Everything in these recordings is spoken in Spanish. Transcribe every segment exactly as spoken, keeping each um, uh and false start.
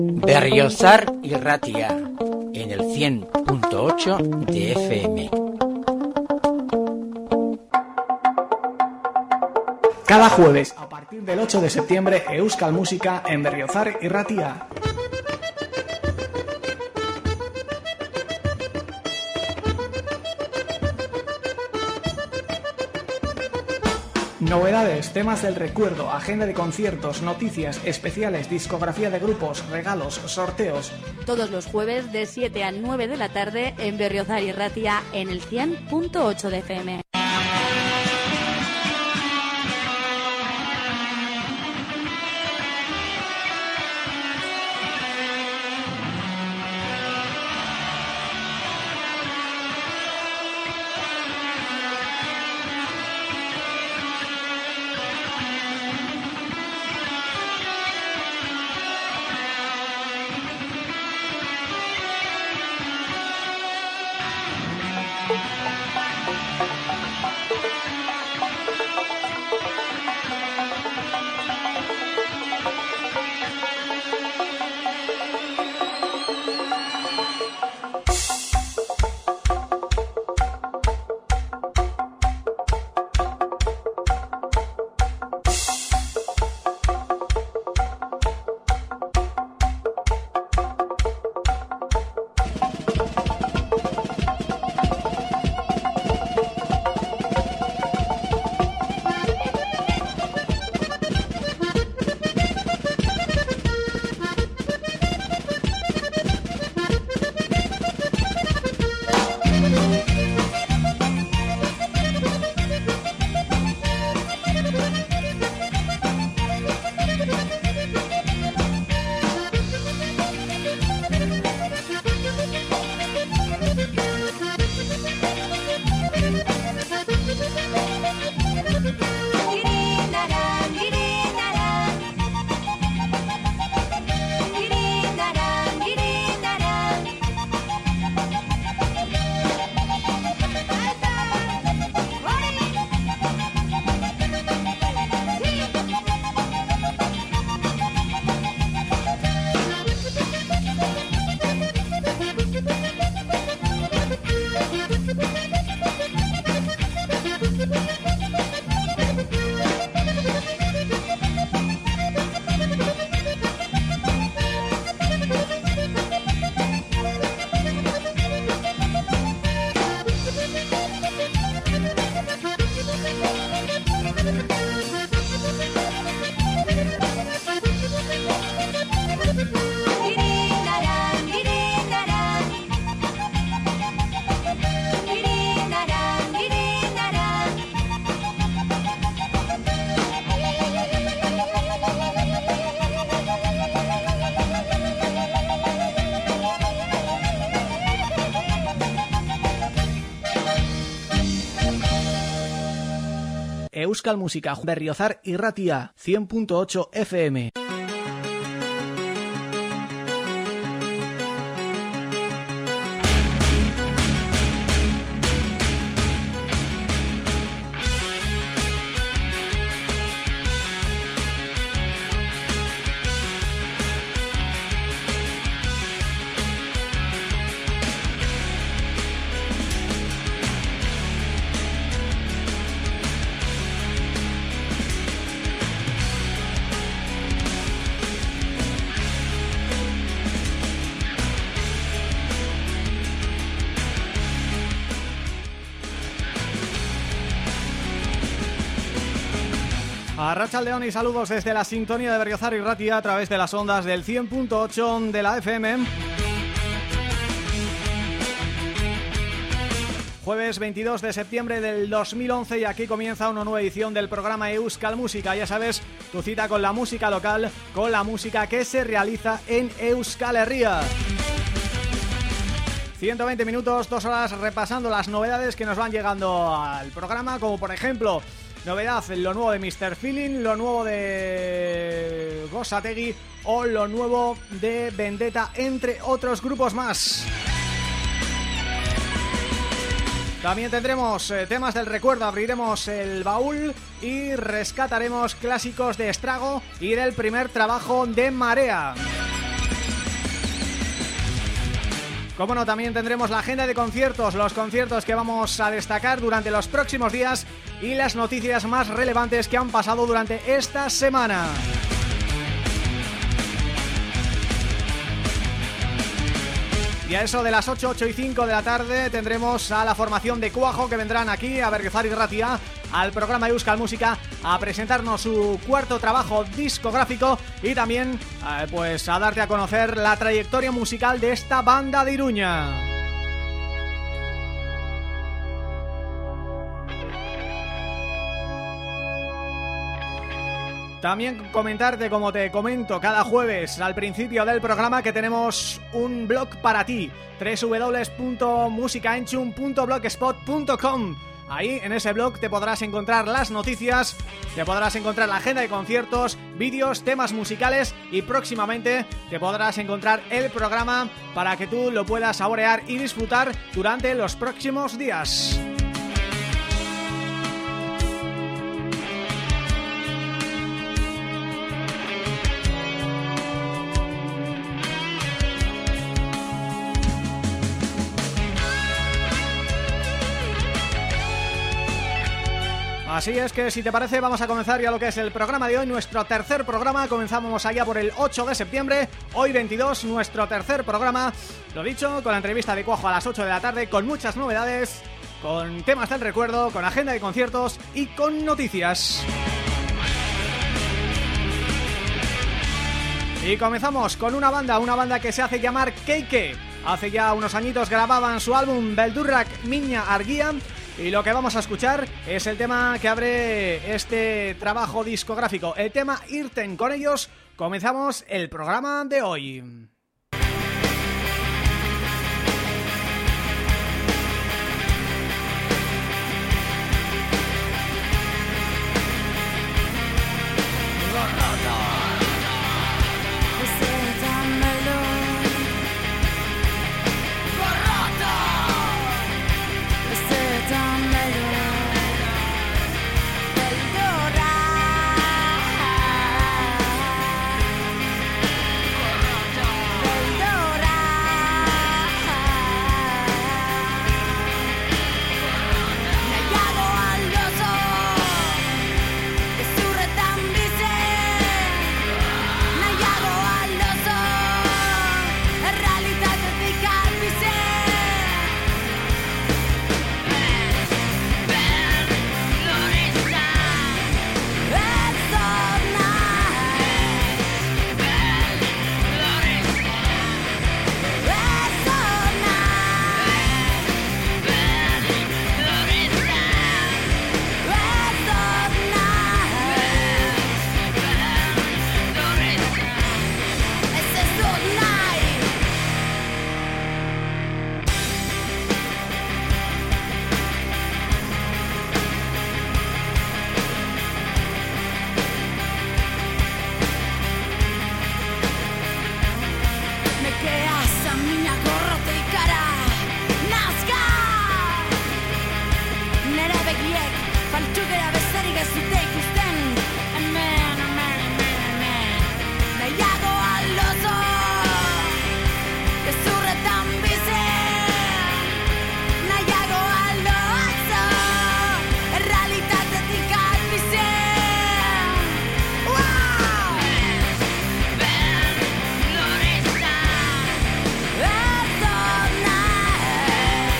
Berriozar y Ratia en el cien punto ocho de F M. Cada jueves, a partir del ocho de septiembre, Euskal Música en Berriozar y Ratia. Novedades, temas del recuerdo, agenda de conciertos, noticias, especiales, discografía de grupos, regalos, sorteos. Todos los jueves de siete a nueve de la tarde en Berriozar y Ratia en el cien punto ocho de F M. Euskal Música, Berriozar y Ratia, cien punto ocho F M. Arratsaldeon y saludos desde la sintonía de Berriozar y Ratia a través de las ondas del cien punto ocho de la F M. Jueves veintidós de septiembre del dos mil once y aquí comienza una nueva edición del programa Euskal Música. Ya sabes, tu cita con la música local, con la música que se realiza en Euskal Herria. ciento veinte minutos, dos horas repasando las novedades que nos van llegando al programa, como por ejemplo... Novedad, lo nuevo de mister Feeling, lo nuevo de Gosategui o lo nuevo de Vendetta, entre otros grupos más. También tendremos eh, temas del recuerdo, abriremos el baúl y rescataremos clásicos de Estrago y del primer trabajo de Marea. Como no, también tendremos la agenda de conciertos, los conciertos que vamos a destacar durante los próximos días y las noticias más relevantes que han pasado durante esta semana. Y a eso de las ocho, ocho y cinco de la tarde tendremos a la formación de Cuajo, que vendrán aquí a Berriozar y Ratia, al programa Euskal Música, a presentarnos su cuarto trabajo discográfico y también eh, pues a darte a conocer la trayectoria musical de esta banda de Iruña. También comentarte, como te comento cada jueves al principio del programa, que tenemos un blog para ti, doble u doble u doble u punto musicaenchun punto blogspot punto com. Ahí en ese blog te podrás encontrar las noticias, te podrás encontrar la agenda de conciertos, vídeos, temas musicales y próximamente te podrás encontrar el programa para que tú lo puedas saborear y disfrutar durante los próximos días. Así es que, si te parece, vamos a comenzar ya lo que es el programa de hoy, nuestro tercer programa. Comenzamos allá por el ocho de septiembre, hoy veintidós, nuestro tercer programa. Lo dicho, con la entrevista de Cuajo a las ocho de la tarde, con muchas novedades, con temas del recuerdo, con agenda de conciertos y con noticias. Y comenzamos con una banda, una banda que se hace llamar Keike. Hace ya unos añitos grababan su álbum Beldurrak Miña Argia. Y lo que vamos a escuchar es el tema que abre este trabajo discográfico, el tema Irten. Con ellos comenzamos el programa de hoy.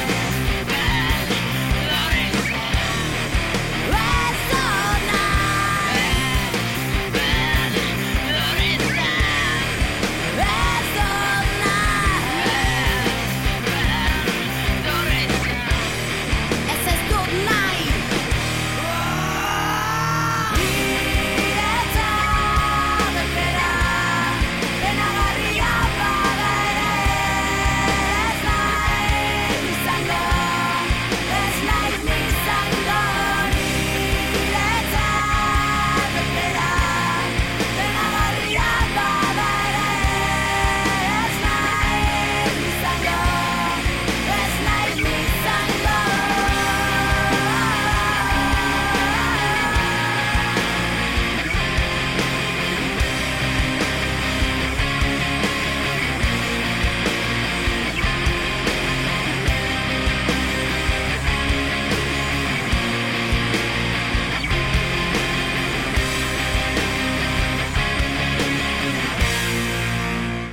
Resona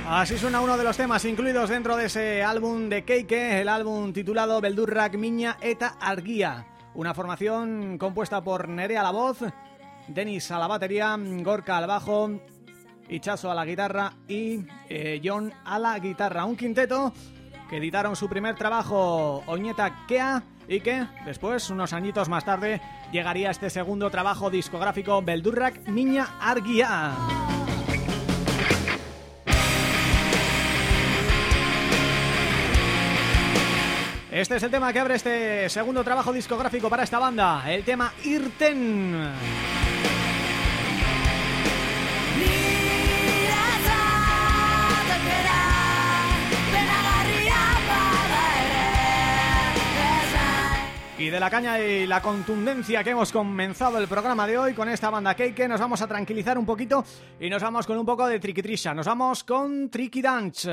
Así suena uno de los temas incluidos dentro de ese álbum de Keike, el álbum titulado Beldurrak Miña eta Argia. Una formación compuesta por Nerea a la voz, Denis a la batería, Gorka al bajo, Itxaso a la guitarra y eh, Jon a la guitarra. Un quinteto que editaron su primer trabajo, Oñeta Kea, y que después, unos añitos más tarde, llegaría este segundo trabajo discográfico, Beldurrak Miña Argia. Este es el tema que abre este segundo trabajo discográfico para esta banda, el tema Irten. Y de la caña y la contundencia que hemos comenzado el programa de hoy con esta banda Keike, nos vamos a tranquilizar un poquito y nos vamos con un poco de triquitrisha. Nos vamos con Tricky Dance.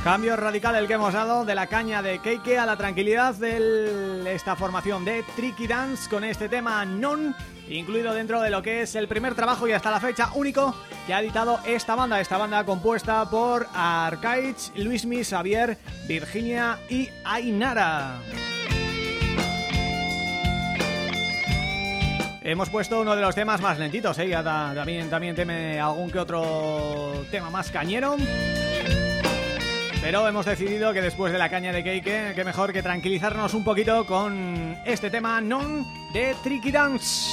Cambio radical el que hemos dado de la caña de Keike a la tranquilidad de esta formación de Tricky Dance con este tema Non, incluido dentro de lo que es el primer trabajo y hasta la fecha único que ha editado esta banda, esta banda compuesta por Arcaich, Luismi, Xavier, Virginia y Ainara. Hemos puesto uno de los temas más lentitos, ¿eh? Ya da, también, también teme algún que otro tema más cañero. Pero hemos decidido que después de la caña de Keike, que mejor que tranquilizarnos un poquito con este tema Non de Tricky Dance.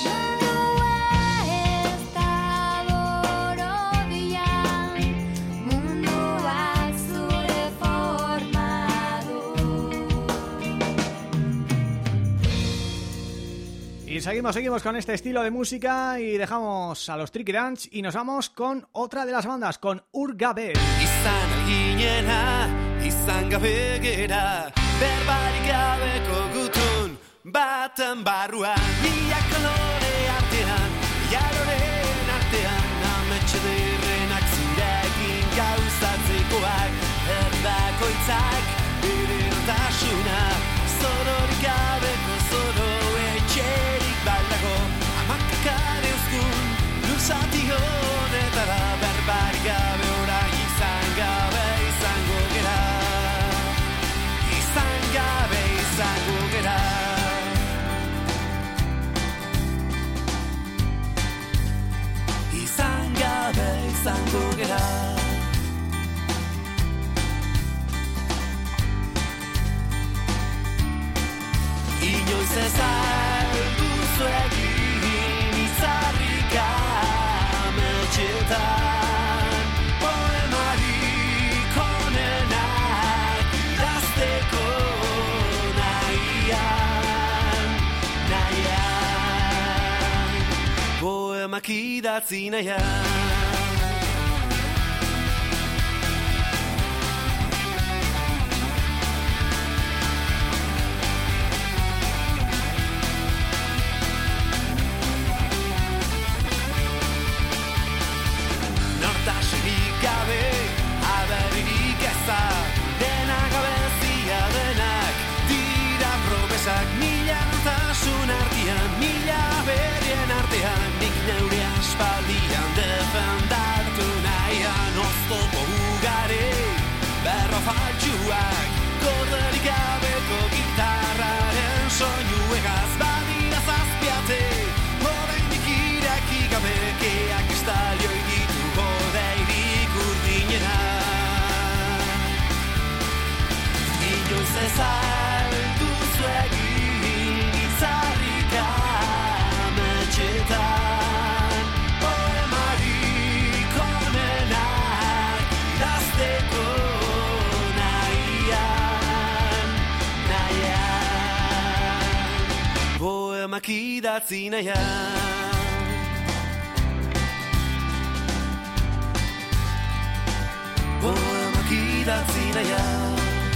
Y seguimos, seguimos con este estilo de música y dejamos a los Tricky Dance y nos vamos con otra de las bandas, con Urgabe. Izan alginena, izan gabe gera, berbarik gabeko gutun, baten barruan, mila kolore artean, jaroren artean, ametxe derrenak zurekin gauzatzekoak, erdakoitzak, ererotasuna, zororik gabeko zoro etxerik baldago, amakakar euskun, luzati honetara, berbarik gabe orai izan gabe izango gera, izan gabe izango gera. Izan gabe izango gera. Inoiz ez alduzu egin izarrika ametxetan, poemarik onenak idazteko nahian, nahian, poemak idatzi nahian. Gabe, aberirik eza, dena gabezia denak, dira probesak, mila notasun artean, mila berrien artean, nik neure aspaldian defendatu nahian, oztopo ugari, berro faltsuak, korderik gabeko gitarraren soinu egaz, badira zazpiate, oraindik iraki gabekeak estalioi ditu godeirik urdinera. Inoiz ez alduzu egin izarrika ametxetan, poemarik onenak idazteko nahian, nahian, poemak idatzi nahian. Poemak idatzi nahian.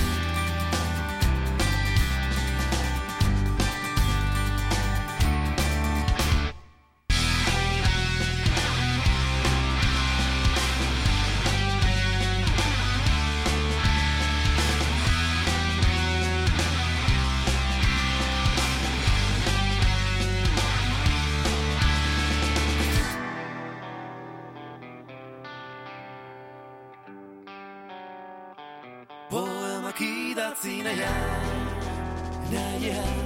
Poemak idatzi nahian, nahian.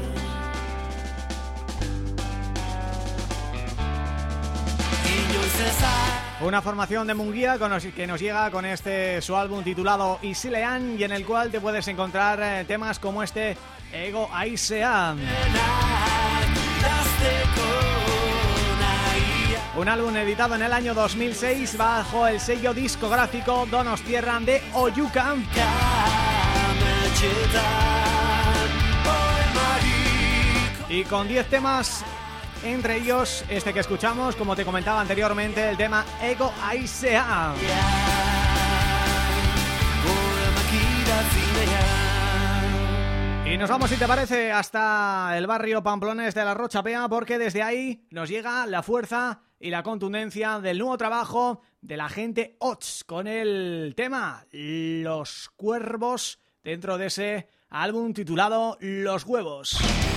Inoiz ez Una formación de Munguía con nos, que nos llega con este su álbum titulado Isilean y en el cual te puedes encontrar eh, temas como este Ego Aisean. Un álbum editado en el año dos mil seis bajo el sello discográfico Donostierra de Oyuka. Y con diez temas, entre ellos este que escuchamos, como te comentaba anteriormente, el tema Ego Aisean. Y nos vamos, si te parece, hasta el barrio pamplones de la Rocha Pea, porque desde ahí nos llega la fuerza y la contundencia del nuevo trabajo de la gente Ots con el tema Los Cuervos dentro de ese álbum titulado Los Huevos.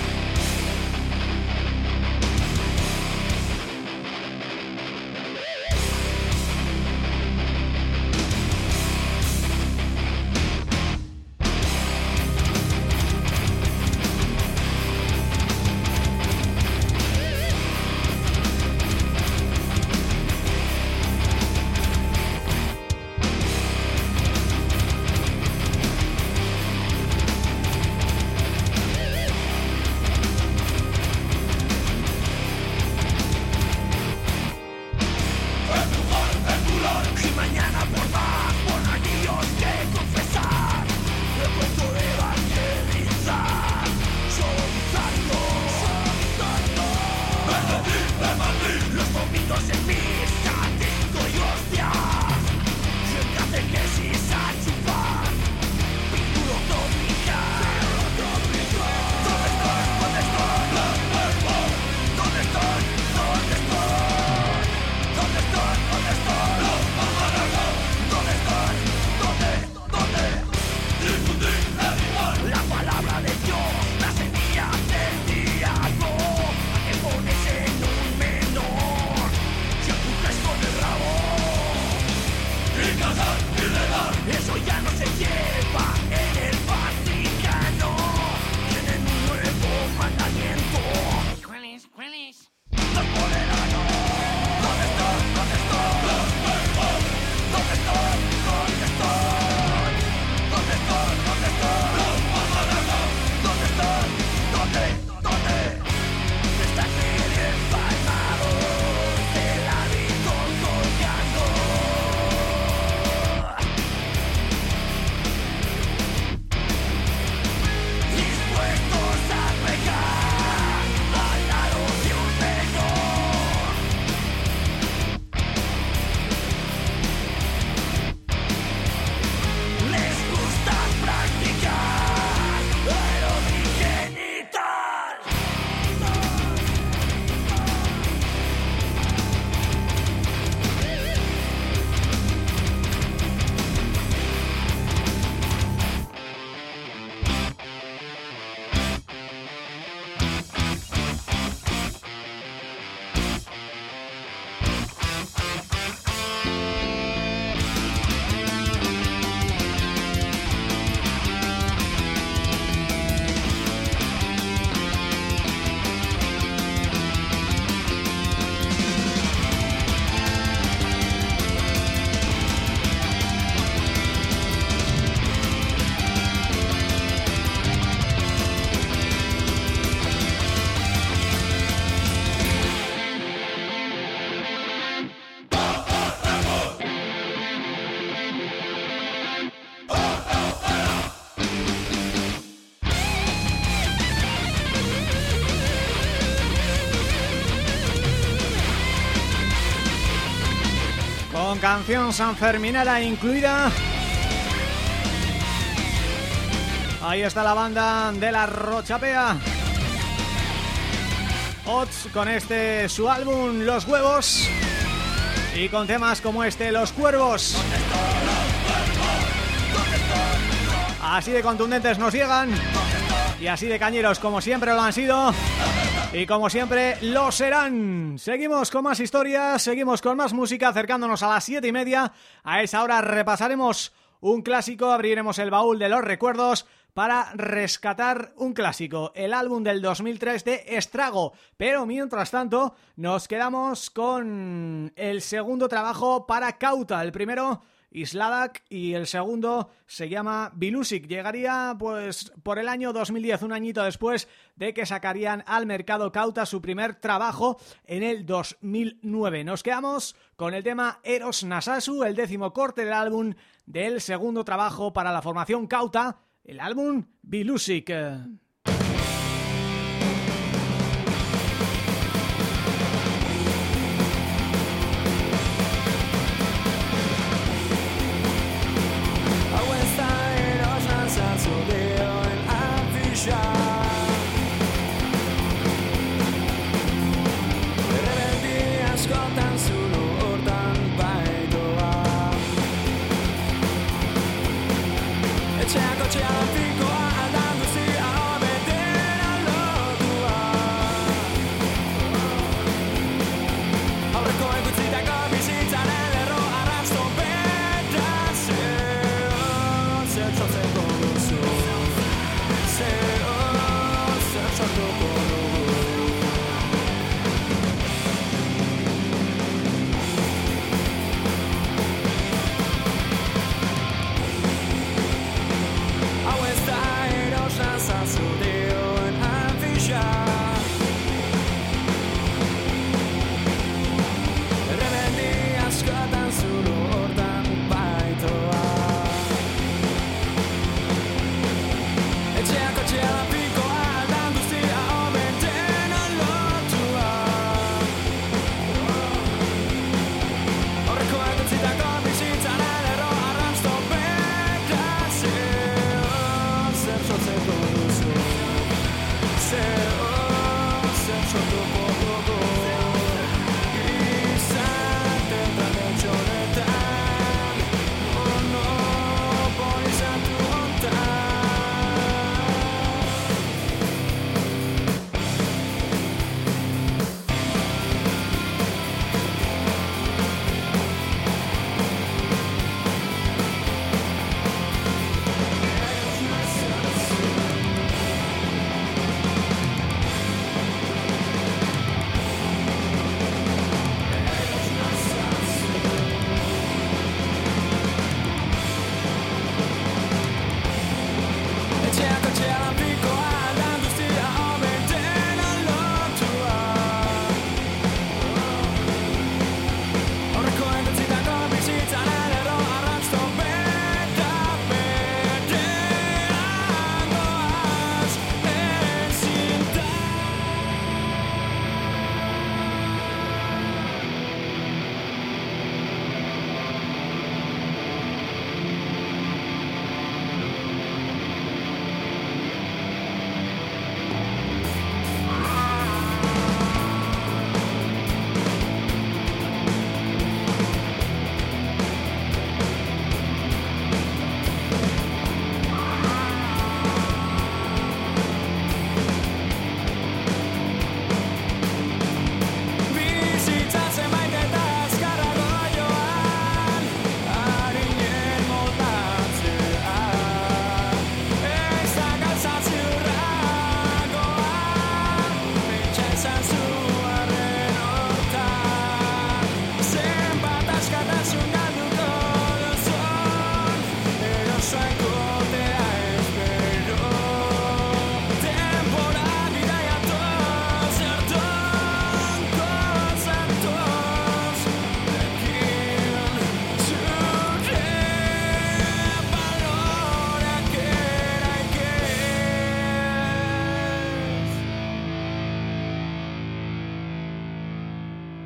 Con canción sanferminera incluida. Ahí está la banda de la Rochapea Ots con este su álbum Los Huevos y con temas como este Los Cuervos. Así de contundentes nos llegan y así de cañeros como siempre lo han sido y como siempre lo serán. Seguimos con más historias, seguimos con más música, acercándonos a las siete y media. A esa hora repasaremos un clásico, abriremos el baúl de los recuerdos para rescatar un clásico, el álbum del dos mil tres de Estrago. Pero mientras tanto nos quedamos con el segundo trabajo para Kauta. El primero, Isladak, y el segundo se llama Bilusic. Llegaría pues por el año dos mil diez, un añito después de que sacarían al mercado Kauta su primer trabajo en el dos mil nueve. Nos quedamos con el tema Eros Nasasu, el décimo corte del álbum del segundo trabajo para la formación Kauta, el álbum Bilusic. Ascoltan solo ordan, vai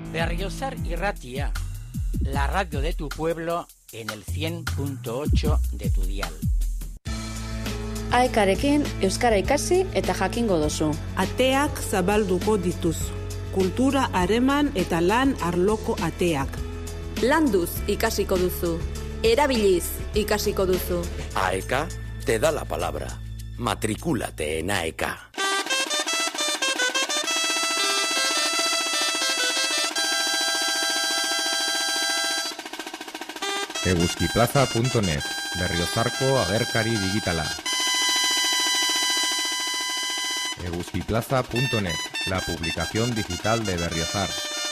Berriozar y Ratia, la radio de tu pueblo en el cien punto ocho de tu dial. Aekarekin euskara ikasi eta jakingo duzu. Ateak zabalduko dituzu. Kultura hareman eta lan arloko ateak. Landuz ikasiko duzu. Erabiliz ikasiko duzu. AECA te da la palabra. Matricúlate en AECA. eguzkiplaza punto net, Berriozarko agerkari digitala. eguzkiplaza punto net, la publicación digital de Berriozar.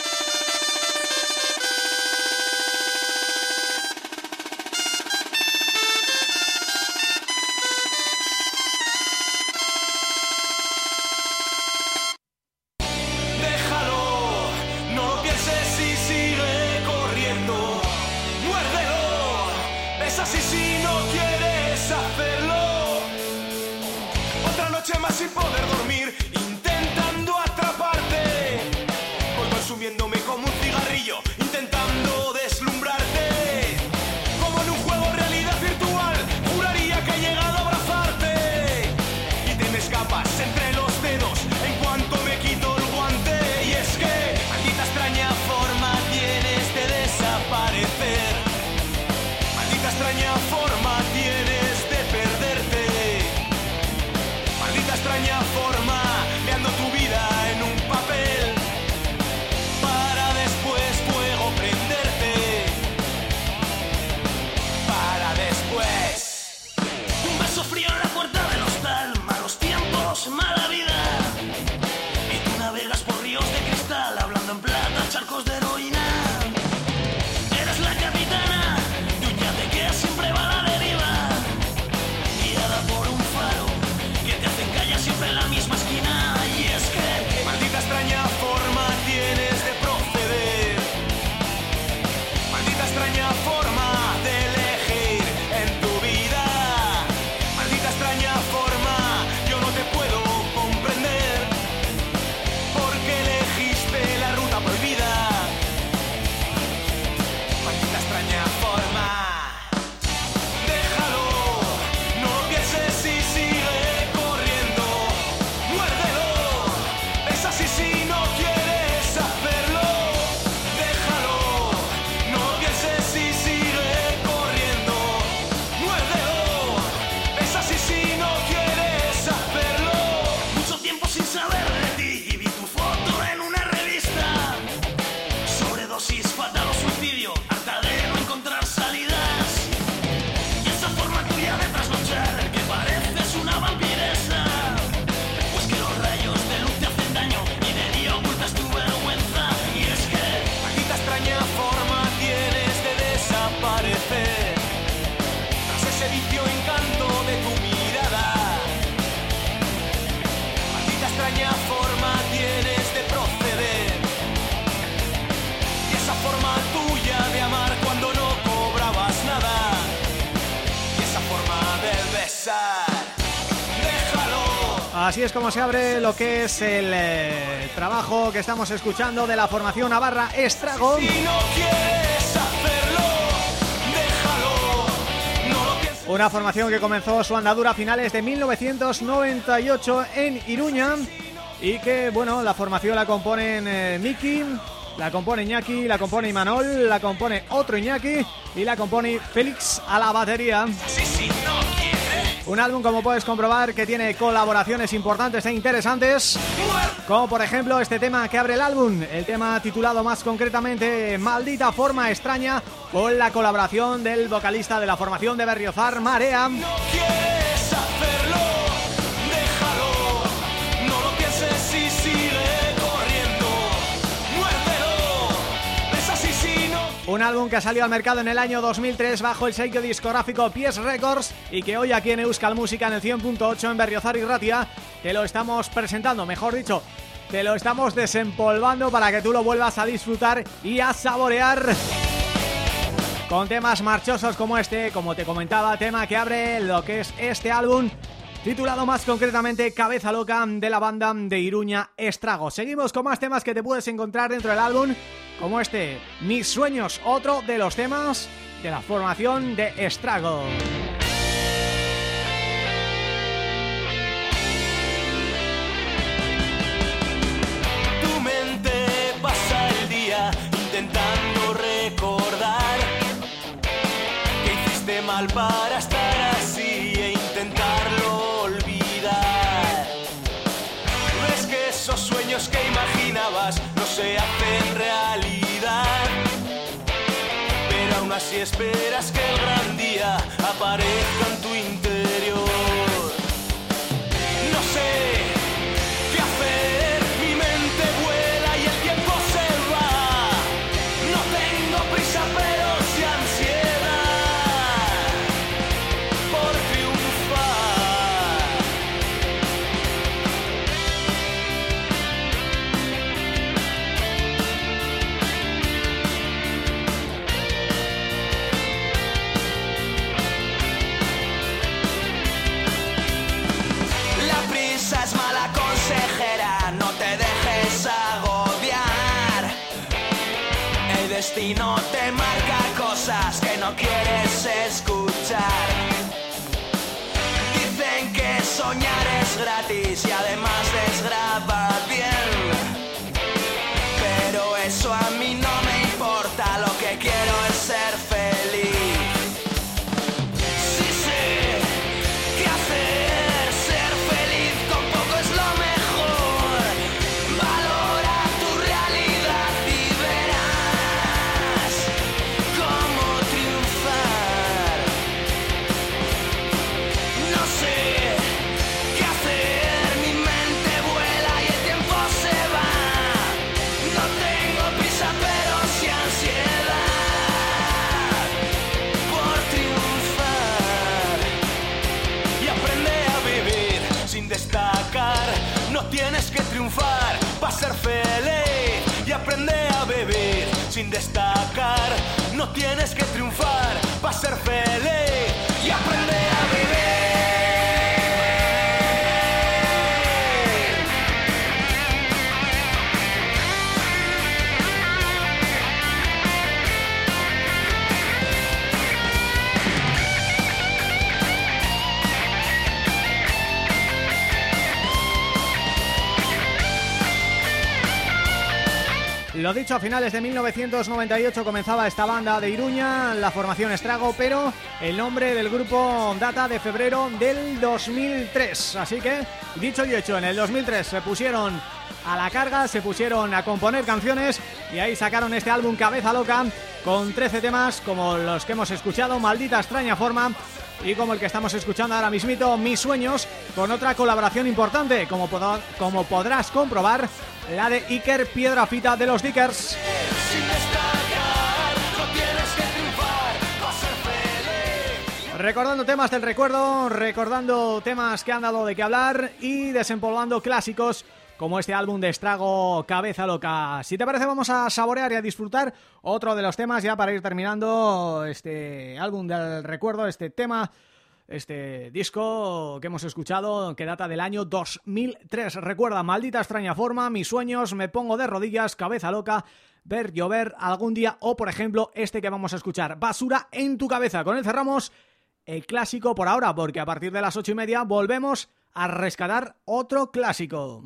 Sin poder dormir, intentando atraparte. Voy consumiéndome como un cigarrillo, intentando deslumbrarte. Como en un juego realidad virtual, juraría que he llegado a abrazarte. Y te me escapas entre los dedos en cuanto me quito el guante. Y es que maldita extraña forma tienes de desaparecer. Maldita extraña forma tienes de perderte. Maldita extraña forma, meando tu vida en un papel para después fuego prenderte. Para después un beso frío en la puerta del hostal. Malos tiempos, mala vida. Y tú navegas por ríos de cristal, hablando en plata, charcos de heroína. Eres la capitana de un yate que siempre va a la deriva, guiada por un faro que te hacen callar siempre en la misma esquina. Y es que maldita extraña forma tienes de proceder. Maldita extraña forma de elegir en tu vida. Maldita extraña forma, yo no te puedo comprender, porque elegiste la ruta prohibida. Maldita extraña forma. Déjalo, no pienses y sigue corriendo. Muérdelo, es así si no quieres hacerlo. Déjalo, no pienses y sigue corriendo. Muérdelo, es así si no quieres hacerlo. Mucho tiempo sin saber de ti y vi tu foto en una revista. Sobredosis, fatal o suicidio, harta de no encontrar salidas. Y esa forma tuya de trasnochar, que pareces una vampiresa. Pues que los rayos de luz te hacen daño y de día ocultas tu vergüenza. Y es que maldita extraña forma tienes de desaparecer tras ese vicio encanto de tu mirada. Maldita extraña forma tienes de proceder. Y esa forma tuya de amar cuando no cobrabas nada. Y esa forma de besar. Déjalo. Así es como se abre lo que es el eh, trabajo que estamos escuchando de la formación navarra Estrago. Si no quieres hacerlo, déjalo. No lo pienses. Una formación que comenzó su andadura a finales de mil novecientos noventa y ocho en Iruña y que, bueno, la formación la componen eh, Miki, la compone Iñaki, la compone Imanol, la compone otro Iñaki y la compone Félix a la batería. Sí, sí, no quieres. Un álbum, como puedes comprobar, que tiene colaboraciones importantes e interesantes, como por ejemplo este tema que abre el álbum, el tema titulado más concretamente Maldita Forma Extraña, con la colaboración del vocalista de la formación de Berriozar, Marea. No quieres hacerlo, déjalo. No lo pienses y sigue corriendo. Muérdelo, es así si no. Un álbum que salió al mercado en el año dos mil tres bajo el sello discográfico Pies Records y que hoy aquí en Euskal Música en el cien punto ocho en Berriozar y Ratia te lo estamos presentando, mejor dicho, te lo estamos desempolvando para que tú lo vuelvas a disfrutar y a saborear con temas marchosos como este, como te comentaba, tema que abre lo que es este álbum titulado más concretamente Cabeza Loca, de la banda de Iruña Estrago. Seguimos con más temas que te puedes encontrar dentro del álbum, como este, Mis Sueños, otro de los temas de la formación de Estrago. Tu mente pasa el día intentando recordar que hiciste mal para estar así e intentarlo olvidar. Ves que esos sueños que imaginabas no se hacen realidad, pero aún así esperas que el gran día aparezca en tu interior. No sé qué hacer, mi mente vuela y el tiempo se va. No tengo prisa pero sí ansiedad por triunfar. La prisa es mala consejera, no te dejes agobiar. El destino te marca cosas que no quieres escuchar. Dicen que soñar es gratis y además desgraba bien, pero eso a mí no me importa, lo que quiero es ser feliz. Sí sé qué hacer, ser feliz con poco es lo mejor. Valora tu realidad y verás cómo triunfar. No sé qué hacer, mi mente vuela y el tiempo se va. No tengo prisa pero sí ansiedad por triunfar. Y aprende a vivir sin destacar. No tienes que triunfar para ser feliz. Y aprende a vivir sin destacar. No tienes que triunfar para ser feliz. Y aprende a vivir. Lo dicho, a finales de mil novecientos noventa y ocho comenzaba esta banda de Iruña, la formación Estrago, pero el nombre del grupo data de febrero del dos mil tres. Así que, dicho y hecho, en el dos mil tres se pusieron a la carga, se pusieron a componer canciones y ahí sacaron este álbum Cabeza Loca con trece temas como los que hemos escuchado, Maldita Extraña Forma, y como el que estamos escuchando ahora mismito, Mis Sueños, con otra colaboración importante, como, pod- como podrás comprobar, la de Iker Piedrafita de los Dickers. Recordando temas del recuerdo, recordando temas que han dado de qué hablar y desempolvando clásicos como este álbum de Estrago, Cabeza Loca. Si te parece, vamos a saborear y a disfrutar otro de los temas ya para ir terminando este álbum del recuerdo, este tema, este disco que hemos escuchado que data del año dos mil tres. Recuerda, Maldita Extraña Forma, Mis Sueños, Me Pongo de Rodillas, Cabeza Loca, Ver Llover Algún Día o, por ejemplo, este que vamos a escuchar, Basura en tu Cabeza. Con él cerramos el clásico por ahora, porque a partir de las ocho y media volvemos a rescatar otro clásico.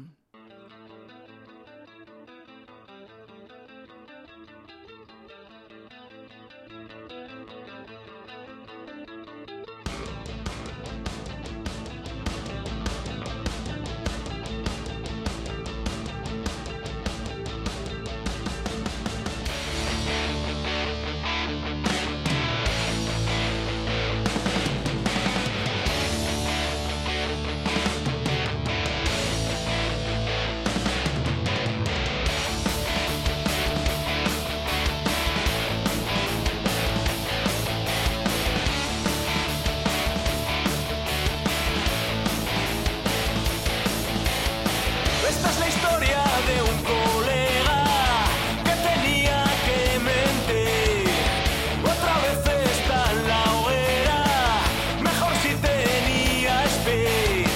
Esta es la historia de un colega que tenía que mentir. Otra vez está en la hoguera, mejor si tenía speed.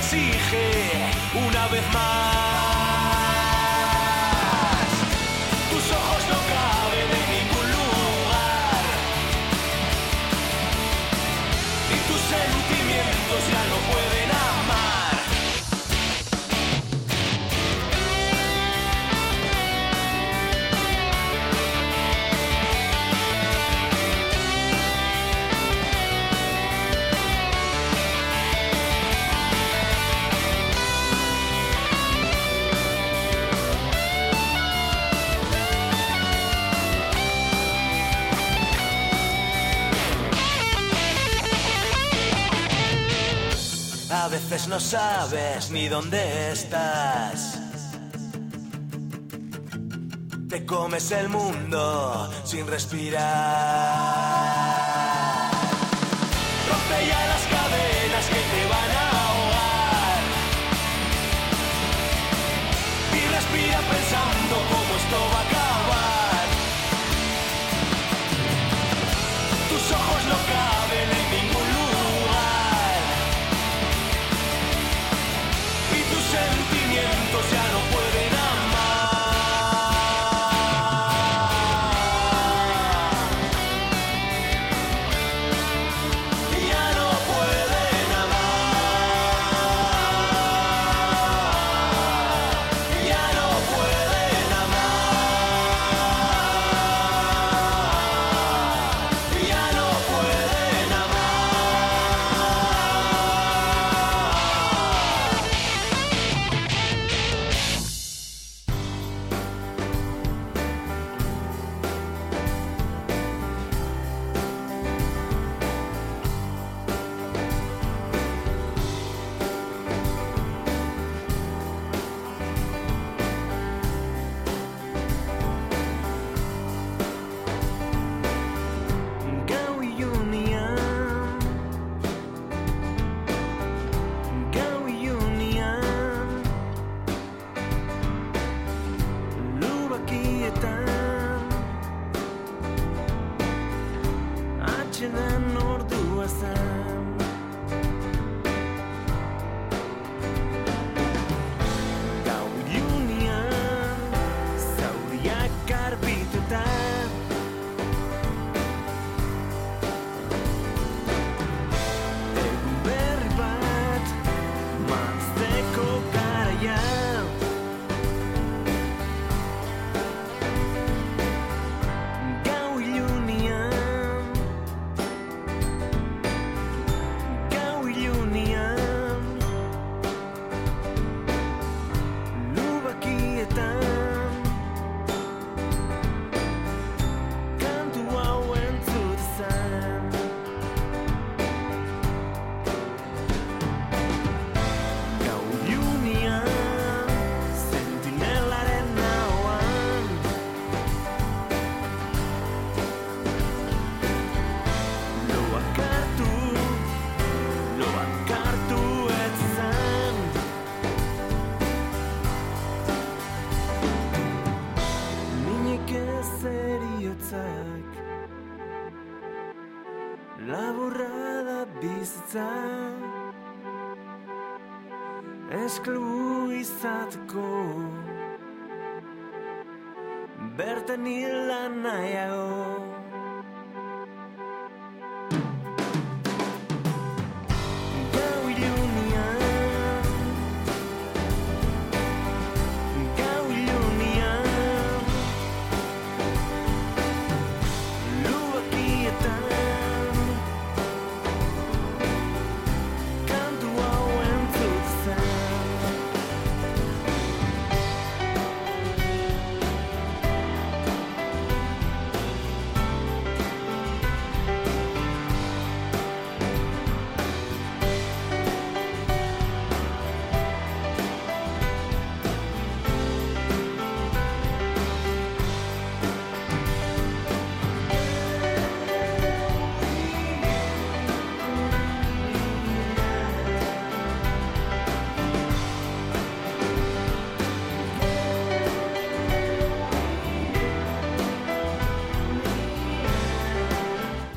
exige una vez más. Tus ojos no caben en ningún lugar y tus sentimientos ya no pueden amar. A veces no sabes ni dónde estás. Te comes el mundo sin respirar. Rompe ya las cadenas que te van a ahogar y respira pensando cómo esto va a acabar. Tus ojos no caben en ningún lugar y tus sentimientos ya no pueden amar. Ya no pueden amar. Ya no pueden amar. Ya no pueden Gau ilunean, gau ilunean, lubakietan, atsedan ordua zen. Gau ilunean, zauriak garbitutan, egun berri bat mazteko garaia. Gau ilunean, gau ilunean, lubakietan, kantu hau entzuten. Gau ilunean, sentinelaren nauan, loak hartu, loak hartu etzan. Minik ez eriotzak, laburra da bizitza, esklu izateko, bertan hilan nahiago. Gau ilunean, gau ilunean, lubakietan, kantu hau entzuten.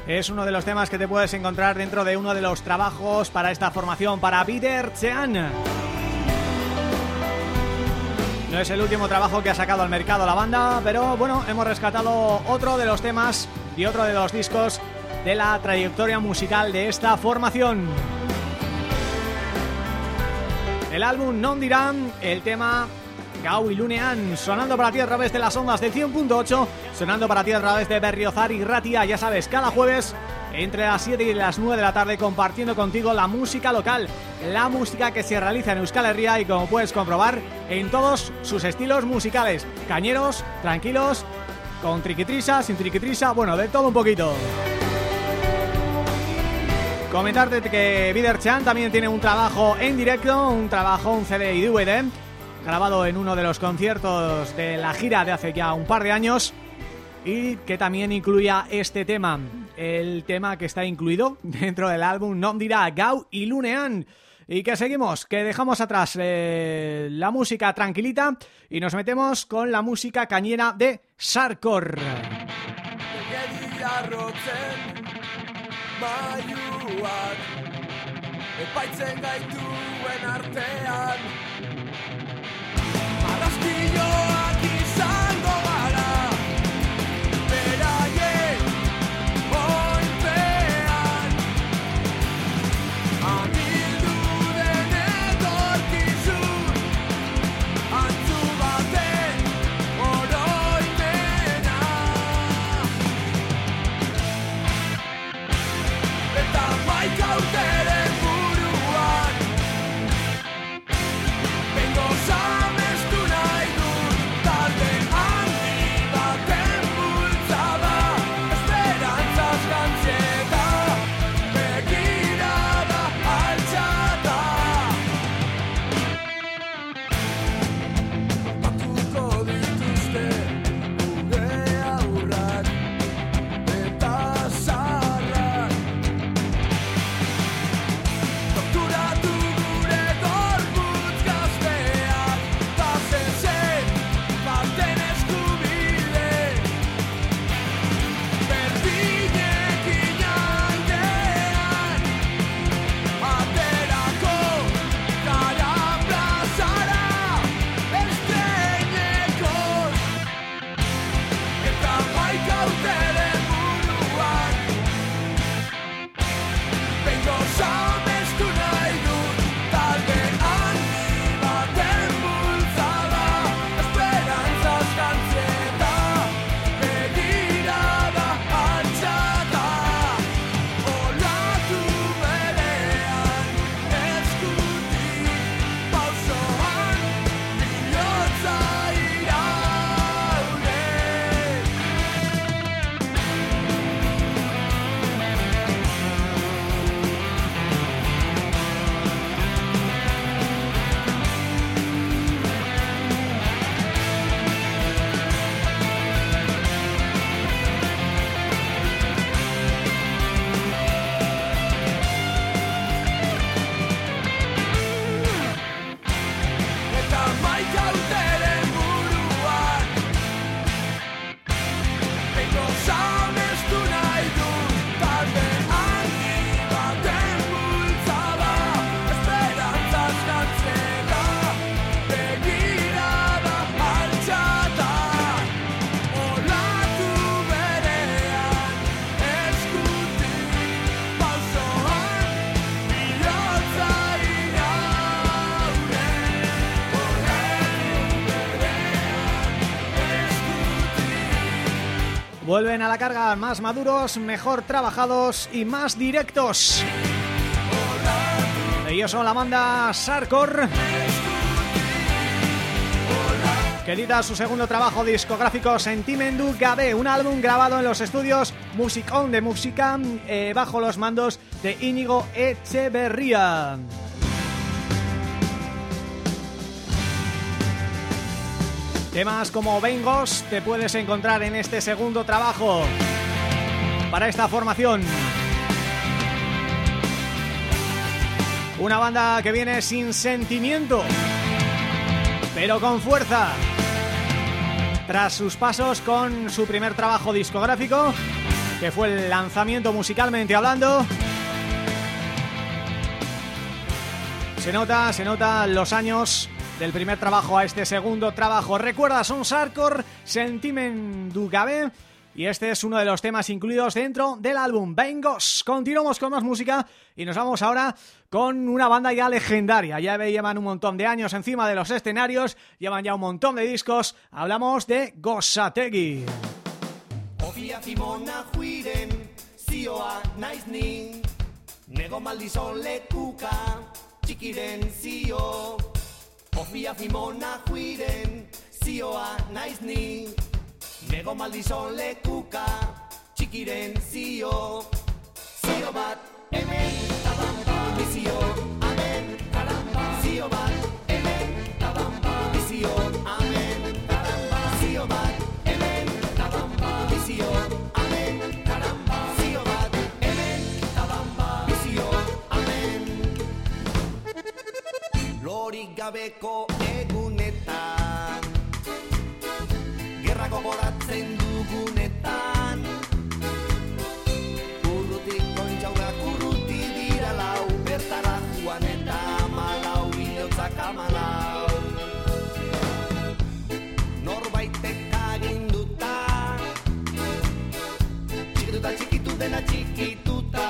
Es uno de los temas que te puedes encontrar dentro de uno de los trabajos para esta formación, para Wiedertsean. No es el último trabajo que ha sacado al mercado la banda, pero bueno, hemos rescatado otro de los temas y otro de los discos de la trayectoria musical de esta formación. El álbum Non Dirán, el tema Gau Ilunean, sonando para ti a través de las ondas de cien punto ocho, sonando para ti a través de Berriozar y Ratia, ya sabes, cada jueves entre las siete y las nueve de la tarde, compartiendo contigo la música local, la música que se realiza en Euskal Herria y, como puedes comprobar, en todos sus estilos musicales, cañeros, tranquilos, con triquitrisa, sin triquitrisa, bueno, de todo un poquito. Comentarte que Wiedertsean también tiene un trabajo en directo, un trabajo, un C D y D V D, grabado en uno de los conciertos de la gira de hace ya un par de años, y que también incluía este tema, el tema que está incluido dentro del álbum Non Dirá, Gau Ilunean. Y que seguimos, que dejamos atrás eh, la música tranquilita y nos metemos con la música cañera de Sarkor. Epaitzen gaituen artean Arraskilloak izango gara Beraien oinpean Amildu den etorkizun Antzu baten oroimena Eta maikauteren Samestu nahi dut talde handi baten bultzada Esperantzaz gantzieta begirada altxata Batuko dituzte gure aurrak eta zaharrak Torturatu gure gorputz gazteak Bazen baten eskubide Berdinekin aldean Aterako gara plazara Estreinekos Eta maikauteren buruan Bengo samestu nahi dut talde handi baten bultzada Esperantzaz gantzieta begirada altxata Olatu berean eskutik pausoan Bilotza iraune Eta maikauteren buruan Bengo samestu nahi dut talde handi baten bultzada Esperantzaz gantzieta begirada altxata Olatu berean eskutik pausoan Bilotza iraune Vuelven a la carga más maduros, mejor trabajados y más directos. Ellos son la banda Sarkor, que edita su segundo trabajo discográfico Sentimendu Gabe, un álbum grabado en los estudios Music On de Música eh, bajo los mandos de Íñigo Echeverría. Temas como Vengos te puedes encontrar en este segundo trabajo para esta formación. Una banda que viene sin sentimiento, pero con fuerza. Tras sus pasos con su primer trabajo discográfico, que fue el lanzamiento musicalmente hablando. Se nota, se nota los años del primer trabajo a este segundo trabajo. Recuerda, son Sarkor, Sentimen du Gabe, y este es uno de los temas incluidos dentro del álbum Vengos. Continuamos con más música y nos vamos ahora con una banda ya legendaria. Ya llevan un montón de años encima de los escenarios, llevan ya un montón de discos. Hablamos de Gosategi. Ofia Simona juiren, zioa naiz ni, nego maldizon lekuka, txikiren zio. Ofia Simona juiren, zioa naiz ni, nego maldizon lekuka, txikiren zio. Zio bat, hemen, tabamba, bizio, amen, karamba. Zio bat, hemen, tabamba, bizio, amen, karamba. Zio bat, hemen, tabamba, bizio, amen, karamba. Zio bat, hemen, tabamba, bizio, amen. Lorik gabeko egunetan, gerra gogoratzen dugunetan, urrutik kontxaurak urruti dira lau, bertara joan eta malau, bilotzak amalau. Norbaitek aginduta, txikituta txikitu dena txikituta,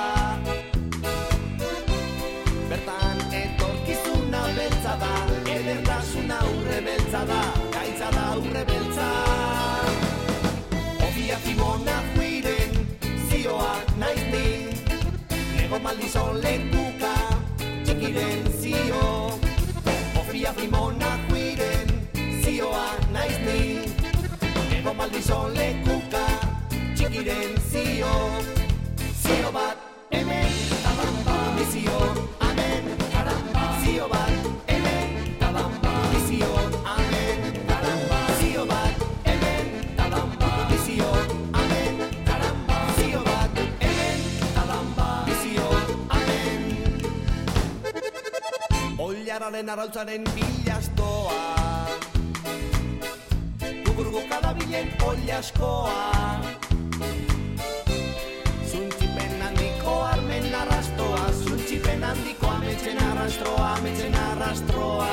bertan etorkizuna beltza da, edertasuna urre beltza da, gaitza da urre beltza. Ofia Simona juiren, zioa naiz ni, nego maldizon lekuka, txikiren zio. Ofia Simona juiren, zioa naiz ni, nego maldizon lekuka, txikiren zio. Zio bat, hemen, tabamba, bizio, amen, karamba. Zio bat, hemen, tabamba, bizio, amen, karamba. Zio bat, hemen, tabamba, bizio, amen, karamba. Zio bat, hemen, tabamba, bizio, amen. Oilararen arrautzaren bilastoa, gugurguka dabilen oilaskoa, zuntzipen handiko armen arrastoa, zuntzipen handiko ametxen arrastroa, ametxen arrastroa.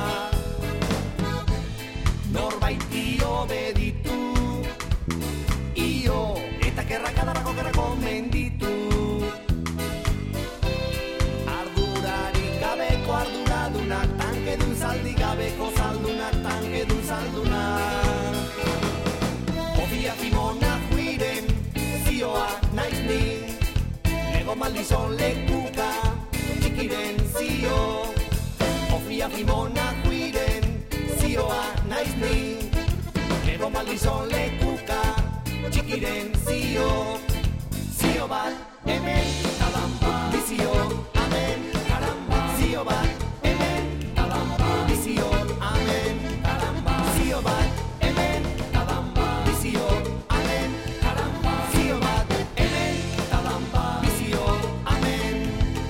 Norbaiti obeditu, io, eta kerraka darako kerrako menditu. Ardurarik gabeko arduradunak, tankedun zaldi gabeko zaldunak, tankedun zaldunak. Ofia Simona juiren, zioa naiz ni, nego maldizon lekuka, txikiren zio. Ofia Simona juiren, zioa naiz ni, nego maldizon lekuka, txikiren zio. Zio bat, hemen, tabamba, bizio, amen, karamba. Zio bat, hemen, tabamba, bizio, amen, karamba. Zio bat, hemen, tabamba, bizio, amen, karamba. Zio bat, hemen, tabamba, bizio, amen.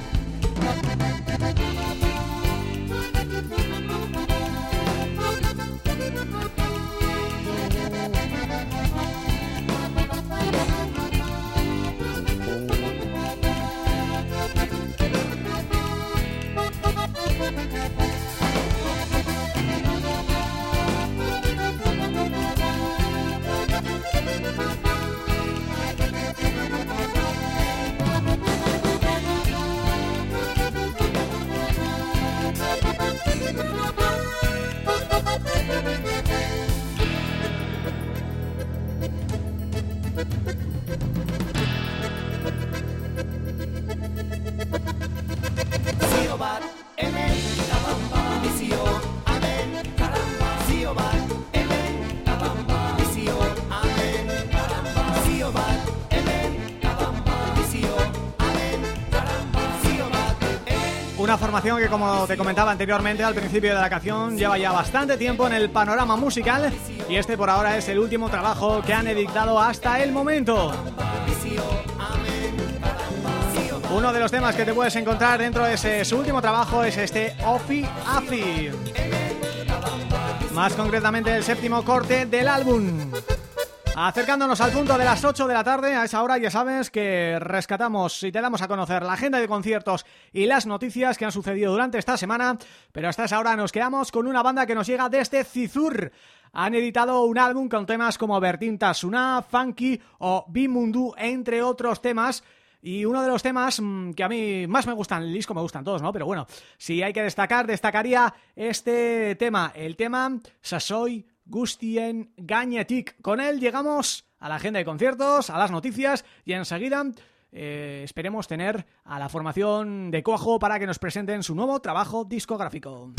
Zio bat, hemen, tabamba, bizio, amen, karamba. Zio bat, hemen, tabamba, bizio, amen, karamba. Zio bat, hemen, tabamba, bizio, amen, karamba. Zio bat, hemen. Una formación que, como te comentaba anteriormente al principio de la canción, lleva ya bastante tiempo en el panorama musical, y este por ahora es el último trabajo que han editado hasta el momento. Uno de los temas que te puedes encontrar dentro de ese, su último trabajo es este Ofi Afi, más concretamente el séptimo corte del álbum. Acercándonos al punto de las ocho de la tarde, a esa hora ya sabes que rescatamos y te damos a conocer la agenda de conciertos y las noticias que han sucedido durante esta semana, pero hasta esa hora nos quedamos con una banda que nos llega desde Cizur. Han editado un álbum con temas como Bertinta Suna, Funky o Bimundu, entre otros temas. Y uno de los temas mmm, que a mí más me gustan, el disco me gustan todos, ¿no? Pero bueno, si hay que destacar, destacaría este tema, el tema Sasoi Gustien Gainetik. Con él llegamos a la agenda de conciertos, a las noticias y enseguida eh, esperemos tener a la formación de Cuajo para que nos presenten su nuevo trabajo discográfico.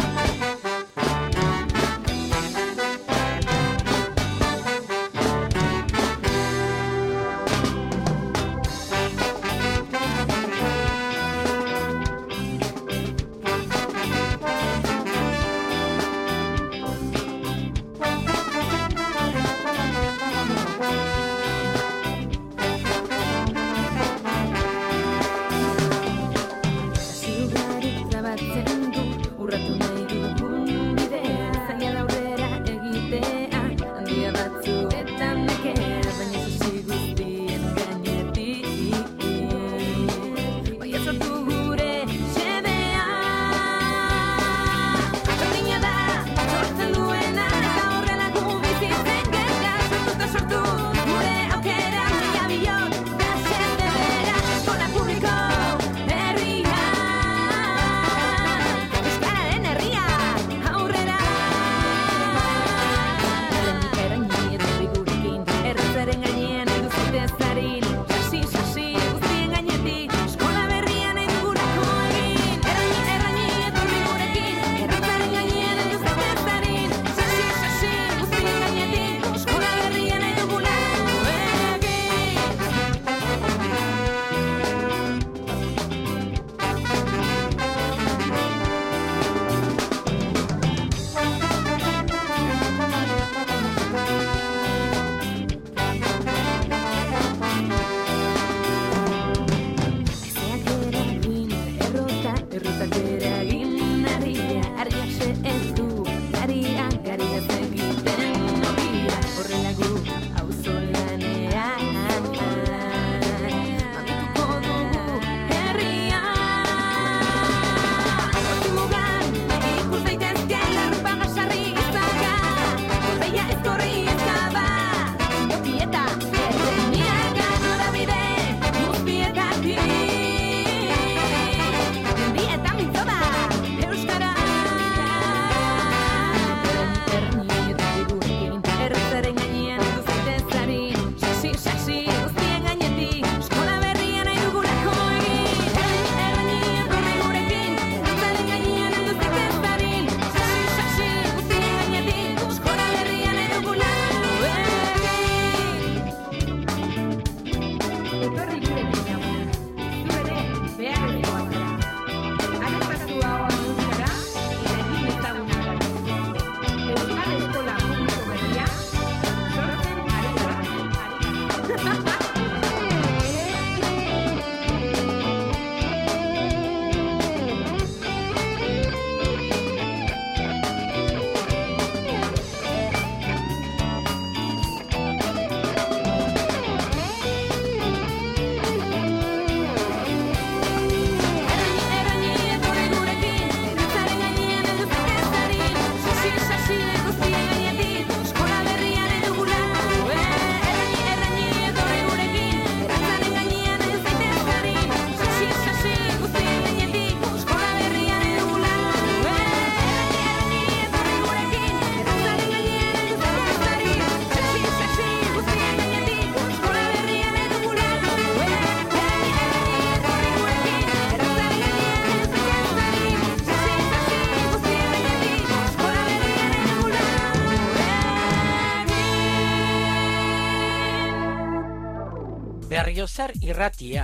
Berriozar y Ratia,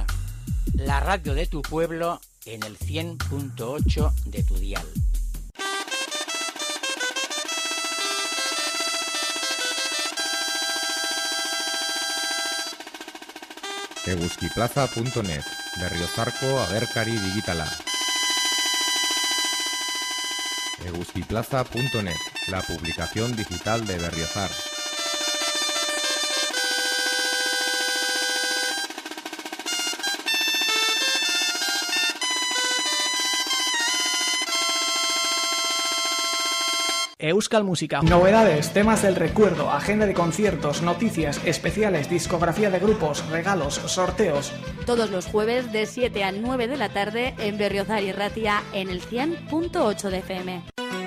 la radio de tu pueblo en el cien punto ocho de tu dial. eguzkiplaza punto net, Berriozarko agerkari digitala. eguzkiplaza punto net, la publicación digital de Berriozar. Euskal Música. Novedades, temas del recuerdo, agenda de conciertos, noticias, especiales, discografía de grupos, regalos, sorteos. Todos los jueves de siete a nueve de la tarde en Berriozar y Ratia en el cien punto ocho de F M.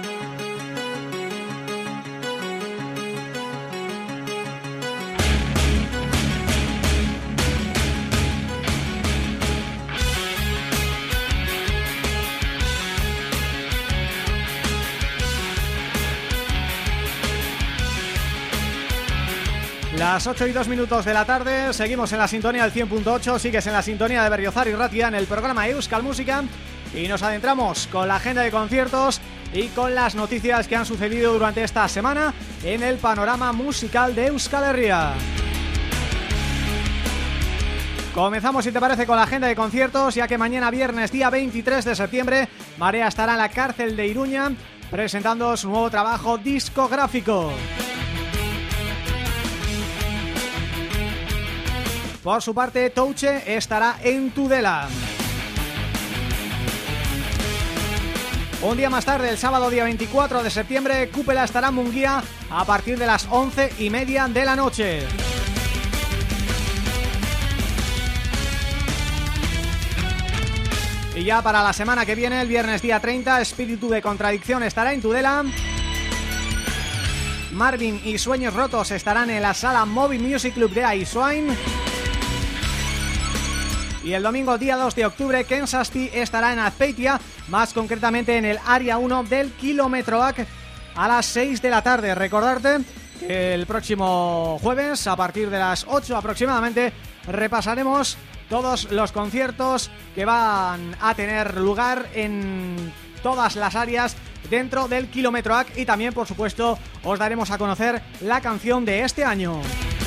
Las ocho y dos minutos de la tarde, seguimos en la sintonía del cien punto ocho, sigues en la sintonía de Berriozar y Ratia en el programa Euskal Música y nos adentramos con la agenda de conciertos y con las noticias que han sucedido durante esta semana en el panorama musical de Euskal Herria. Comenzamos, si te parece, con la agenda de conciertos, ya que mañana viernes, día veintitrés de septiembre, Marea estará en la cárcel de Iruña presentando su nuevo trabajo discográfico. Por su parte, Touche estará en Tudela. Un día más tarde, el sábado día veinticuatro de septiembre, Cúpela estará en Munguía a partir de las once y media de la noche. Y ya para la semana que viene, el viernes día treinta, Espíritu de Contradicción estará en Tudela. Marvin y Sueños Rotos estarán en la sala Movie Music Club de Aiswain. Y el domingo día dos de octubre, Ken Sasti estará en Azpeitia, más concretamente en el área uno del Kilometroak a las seis de la tarde. Recordarte que el próximo jueves, a partir de las ocho aproximadamente, repasaremos todos los conciertos que van a tener lugar en todas las áreas dentro del Kilometroak y también, por supuesto, os daremos a conocer la canción de este año.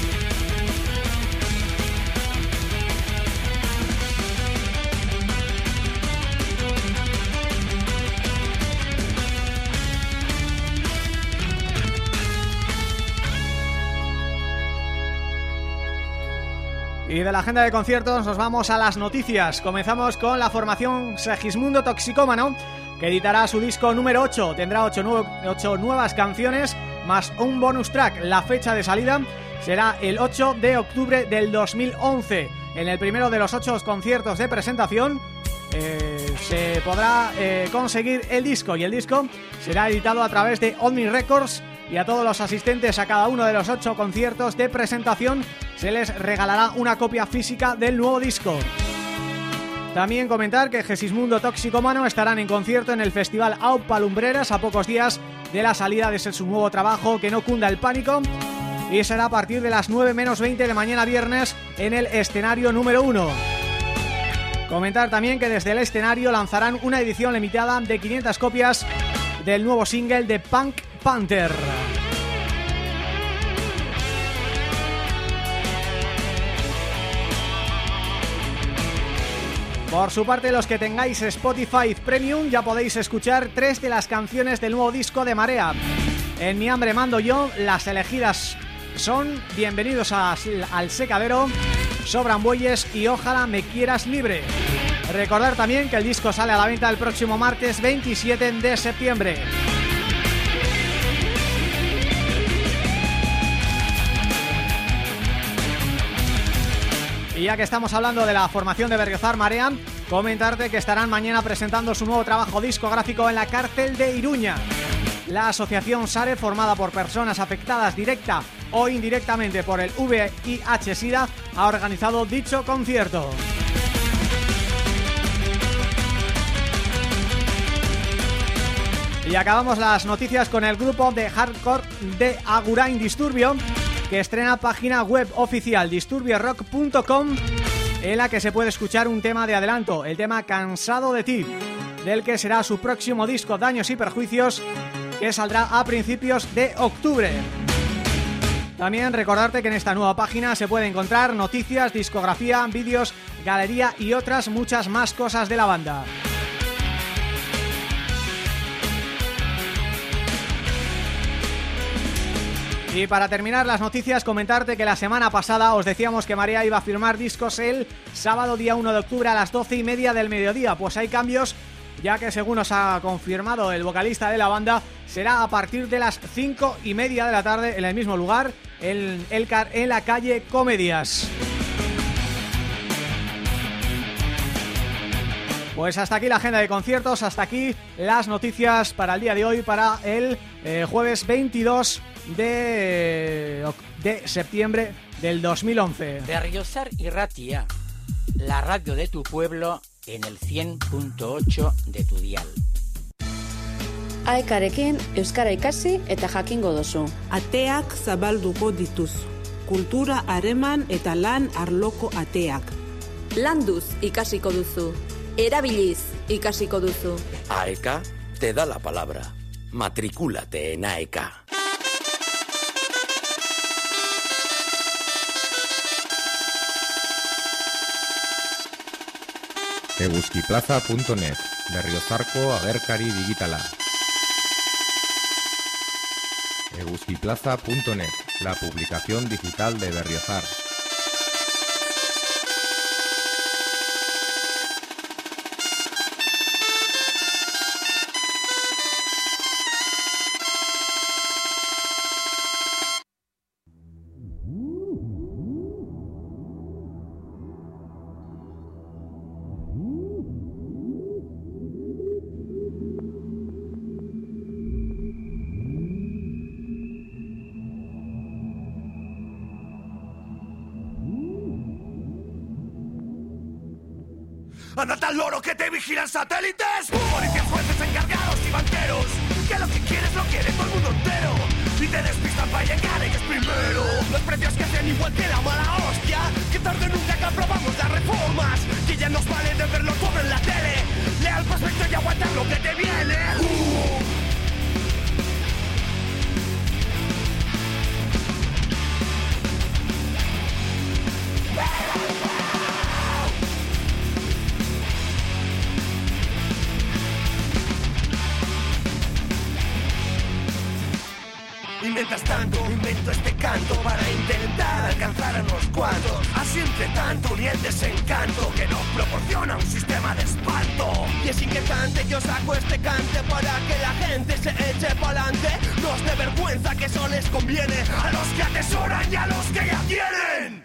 Y de la agenda de conciertos nos vamos a las noticias. Comenzamos con la formación Segismundo Toxicómano, que editará su disco número ocho. Tendrá ocho, nuevo, ocho nuevas canciones más un bonus track. La fecha de salida será el ocho de octubre del dos mil once. En el primero de los ocho conciertos de presentación eh, se podrá eh, conseguir el disco, y el disco será editado a través de Omni Records, y a todos los asistentes a cada uno de los ocho conciertos de presentación se les regalará una copia física del nuevo disco. También comentar que Segismundo Toxicómano estarán en concierto en el Festival Aupa Lumbreras a pocos días de la salida de su nuevo trabajo, Que no cunda el pánico, y será a partir de las nueve menos veinte de mañana viernes en el escenario número uno. Comentar también que desde el escenario lanzarán una edición limitada de quinientas copias del nuevo single de Punk Panther. Por su parte, los que tengáis Spotify Premium ya podéis escuchar tres de las canciones del nuevo disco de Marea. En Mi hambre mando yo, las elegidas son Bienvenidos a, al secadero, Sobran bueyes y Ojalá me quieras libre. Recordar también que el disco sale a la venta el próximo martes veintisiete de septiembre. Y ya que estamos hablando de la formación de Berriozar Marea, comentarte que estarán mañana presentando su nuevo trabajo discográfico en la cárcel de Iruña. La asociación SARE, formada por personas afectadas directa o indirectamente por el V I H SIDA, ha organizado dicho concierto. Y acabamos las noticias con el grupo de hardcore de Agurain Disturbio, que estrena página web oficial disturbio rock punto com, en la que se puede escuchar un tema de adelanto, el tema Cansado de ti, del que será su próximo disco Daños y Perjuicios, que saldrá a principios de octubre. También recordarte que en esta nueva página se puede encontrar noticias, discografía, vídeos, galería y otras muchas más cosas de la banda. Y para terminar las noticias, comentarte que la semana pasada os decíamos que Marea iba a firmar discos el sábado día uno de octubre a las doce y media del mediodía. Pues hay cambios ya que según nos ha confirmado el vocalista de la banda, será a partir de las cinco y media de la tarde en el mismo lugar, en Elcar, en la calle Comedias. Pues hasta aquí la agenda de conciertos, hasta aquí las noticias para el día de hoy, para el eh, jueves veintidós de, de septiembre del dos mil once. Berriozar y Ratia, la radio de tu pueblo en el cien punto ocho de tu dial. Aekarekin euskara ikasi eta jakingo duzu. Ateak zabalduko dituzu. Kultura hareman eta lan arloko ateak. Landuz ikasiko duzu. Erabiliz ikasiko duzu. AECA te da la palabra. Matricúlate en AECA. eguzkiplaza punto net, Berriozarko agerkari digitala. eguzkiplaza punto net, la publicación digital de Berriozar. ¡Andate al loro que te vigilan satélites! Policías, jueces, encargados y banqueros, que lo que quieres lo quiere todo el mundo entero, y te despistan para llegar ellos primero. Los precios que hacen igual que la mala hostia, que tarde nunca que aprobamos las reformas, que ya nos vale de verlo todo en la tele. Lea el prospecto y aguantar lo que te viene. uh. Y mientras tanto invento este canto para intentar alcanzar a unos cuantos. Así entre tanto ni el desencanto que nos proporciona un sistema de espanto. Y es inquietante que os saco este cante para que la gente se eche pa'lante. No os dé vergüenza que eso les conviene a los que atesoran y a los que ya tienen.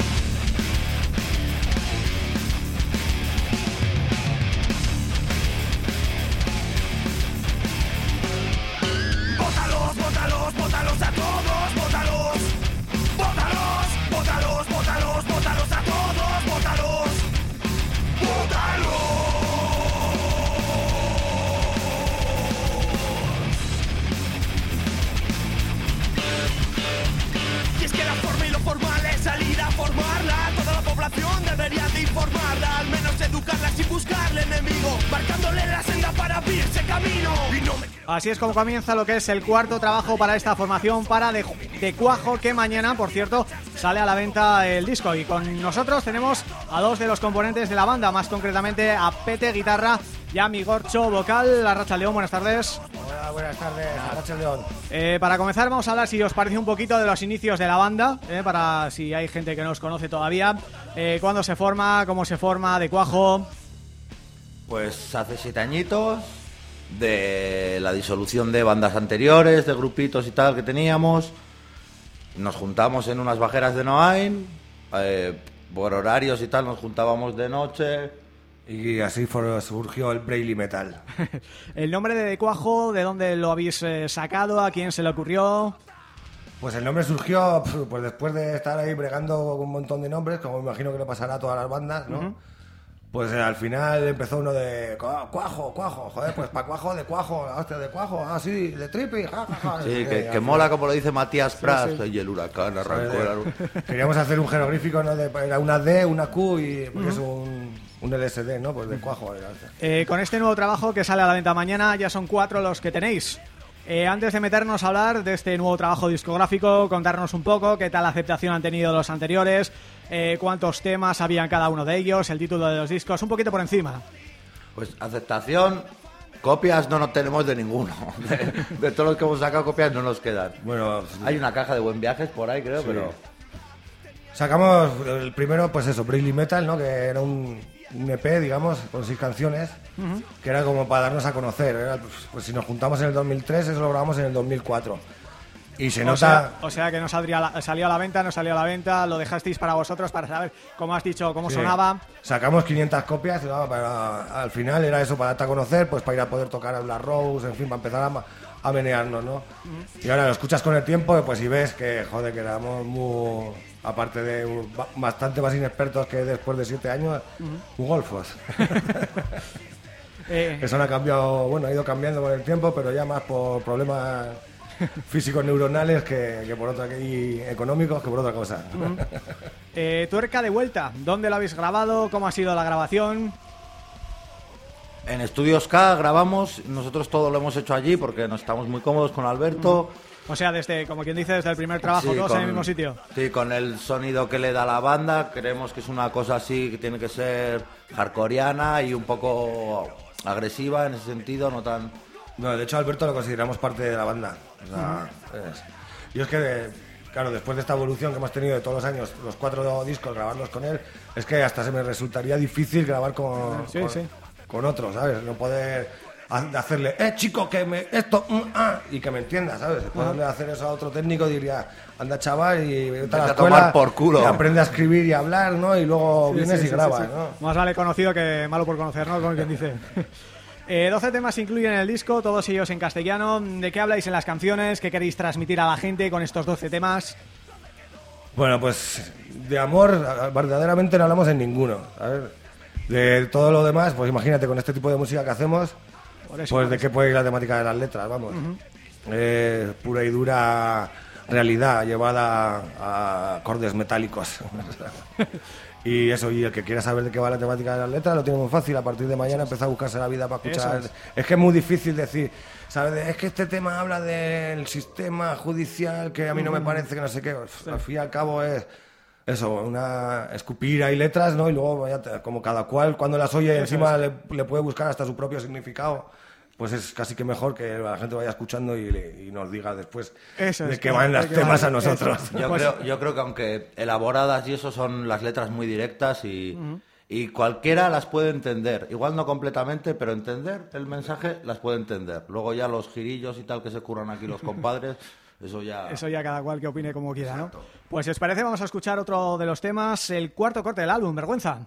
Bótalos, bótalos, bótalos a todos, bótalos. Bótalos, bótalos, bótalos, bótalos a todos, bótalos. Bótalos. Y es que la forma y lo formal es salir a formarla. Toda la población debería de informarla, al menos educarla sin buscarle enemigo, marcándole la senda para abrirse camino. Y no me... Así es como comienza lo que es el cuarto trabajo para esta formación, para de, de Cuajo, que mañana, por cierto, sale a la venta el disco. Y con nosotros tenemos a dos de los componentes de la banda, más concretamente a Pete, guitarra, y a Migorcho, vocal. Arratsaldeon, buenas tardes. Hola, buenas tardes, Arratsaldeon. Eh, para comenzar vamos a hablar, si os parece, un poquito de los inicios de la banda, eh, para si hay gente que no os conoce todavía. Eh, ¿Cuándo se forma? ¿Cómo se forma de Cuajo? Pues hace siete añitos de la disolución de bandas anteriores, de grupitos y tal que teníamos. Nos juntamos en unas bajeras de Noain, eh, por horarios y tal, nos juntábamos de noche. Y así fue, surgió el Braille Metal. El nombre de De Cuajo, ¿de dónde lo habéis eh, sacado? ¿A quién se le ocurrió? Pues el nombre surgió pues después de estar ahí bregando con un montón de nombres, como imagino que le pasará a todas las bandas, ¿no? Uh-huh. Pues eh, al final empezó uno de Cuajo, Cuajo, joder, pues para Cuajo de Cuajo, hostia, de Cuajo, ah sí, de Tripi, ja, ja, ja. Sí, que, que, que mola como lo dice Matías Prats, sí, sí. Y el huracán arrancó. Sí, queríamos hacer un jeroglífico, ¿no? De, era una D, una Q y pues uh-huh. es un, un L S D, ¿no? Pues de Cuajo. Eh, con este nuevo trabajo que sale a la venta mañana, ya son cuatro los que tenéis. Eh, antes de meternos a hablar de este nuevo trabajo discográfico, contarnos un poco qué tal aceptación han tenido los anteriores, eh, cuántos temas habían cada uno de ellos, el título de los discos, un poquito por encima. Pues aceptación, copias no nos tenemos de ninguno. De, de todos los que hemos sacado, copias no nos quedan. Bueno, hay una caja de Buen Viajes por ahí, creo, sí. pero... Sacamos el primero, pues eso, Braille Metal, ¿no? Que era un, un E P, digamos, con seis canciones, uh-huh. que era como para darnos a conocer. Era, pues, pues si nos juntamos en el dos mil tres, eso lo grabamos en el dos mil cuatro. Y se o nota... Sea, o sea que no saldría la, salió a la venta, no salió a la venta, lo dejasteis para vosotros para saber, como has dicho, cómo sí. sonaba. Sacamos quinientas copias, ¿no? Para, al final era eso, para darte a conocer, pues para ir a poder tocar a Black Rose, en fin, para empezar a, a menearnos, ¿no? Uh-huh. Y ahora lo escuchas con el tiempo, pues y ves que, joder, que éramos muy... aparte de bastante más inexpertos que después de siete años, uh-huh. muy golfos. eh. Eso no ha cambiado, bueno, ha ido cambiando con el tiempo, pero ya más por problemas físicos neuronales que, que por otra y económicos que por otra cosa. Uh-huh. eh, Tuerca de vuelta, ¿dónde lo habéis grabado? ¿Cómo ha sido la grabación? En Estudios K grabamos, nosotros todo lo hemos hecho allí porque nos estamos muy cómodos con Alberto. Uh-huh. O sea, desde, como quien dice, desde el primer trabajo, sí, todos con, en el mismo sitio. Sí, con el sonido que le da la banda, creemos que es una cosa así que tiene que ser hardcoreana y un poco agresiva en ese sentido, no tan... No, de hecho Alberto lo consideramos parte de la banda. O sea, uh-huh. es... Y es que, claro, después de esta evolución que hemos tenido de todos los años, los cuatro discos, grabarlos con él, es que hasta se me resultaría difícil grabar con, sí, con, sí. con otros, ¿sabes? No poder... hacerle, eh chico, que me esto, mm, ah, y que me entienda, ¿sabes? Poderle uh-huh. hacer eso a otro técnico, diría, anda chaval y vete a la escuela, tomar por culo. Y aprende a escribir y a hablar, ¿no? Y luego sí, vienes sí, y sí, grabas, sí, sí. ¿no? Más vale conocido que malo por conocer, ¿no? Como quien dice. eh, doce temas incluyen el disco, todos ellos en castellano. ¿De qué habláis en las canciones? ¿Qué queréis transmitir a la gente con estos doce temas? Bueno, pues de amor verdaderamente no hablamos en ninguno, ¿sabes? De todo lo demás, pues imagínate, con este tipo de música que hacemos, eso, pues de qué puede ir la temática de las letras, vamos. Uh-huh. eh, pura y dura realidad llevada a acordes metálicos. Y eso, y el que quiera saber de qué va la temática de las letras lo tiene muy fácil. A partir de mañana empezar a buscarse la vida para escuchar. Es. es que es muy difícil decir, ¿sabes? Es que este tema habla del sistema judicial que a mí no me parece, que no sé qué. Sí. Al fin y al cabo es... Eso, una escupir ahí letras, ¿no? Y luego, ya, como cada cual, cuando las oye, encima le, le puede buscar hasta su propio significado, pues es casi que mejor que la gente vaya escuchando y, le, y nos diga después eso de es, que van los temas a nosotros. Yo, pues, creo, yo creo que aunque elaboradas y eso son las letras muy directas y, uh-huh. y cualquiera las puede entender. Igual no completamente, pero entender el mensaje las puede entender. Luego ya los girillos y tal que se curran aquí los compadres... Eso ya... Eso ya cada cual que opine como quiera, Exacto. ¿no? Pues si os parece vamos a escuchar otro de los temas, el cuarto corte del álbum, Vergüenza.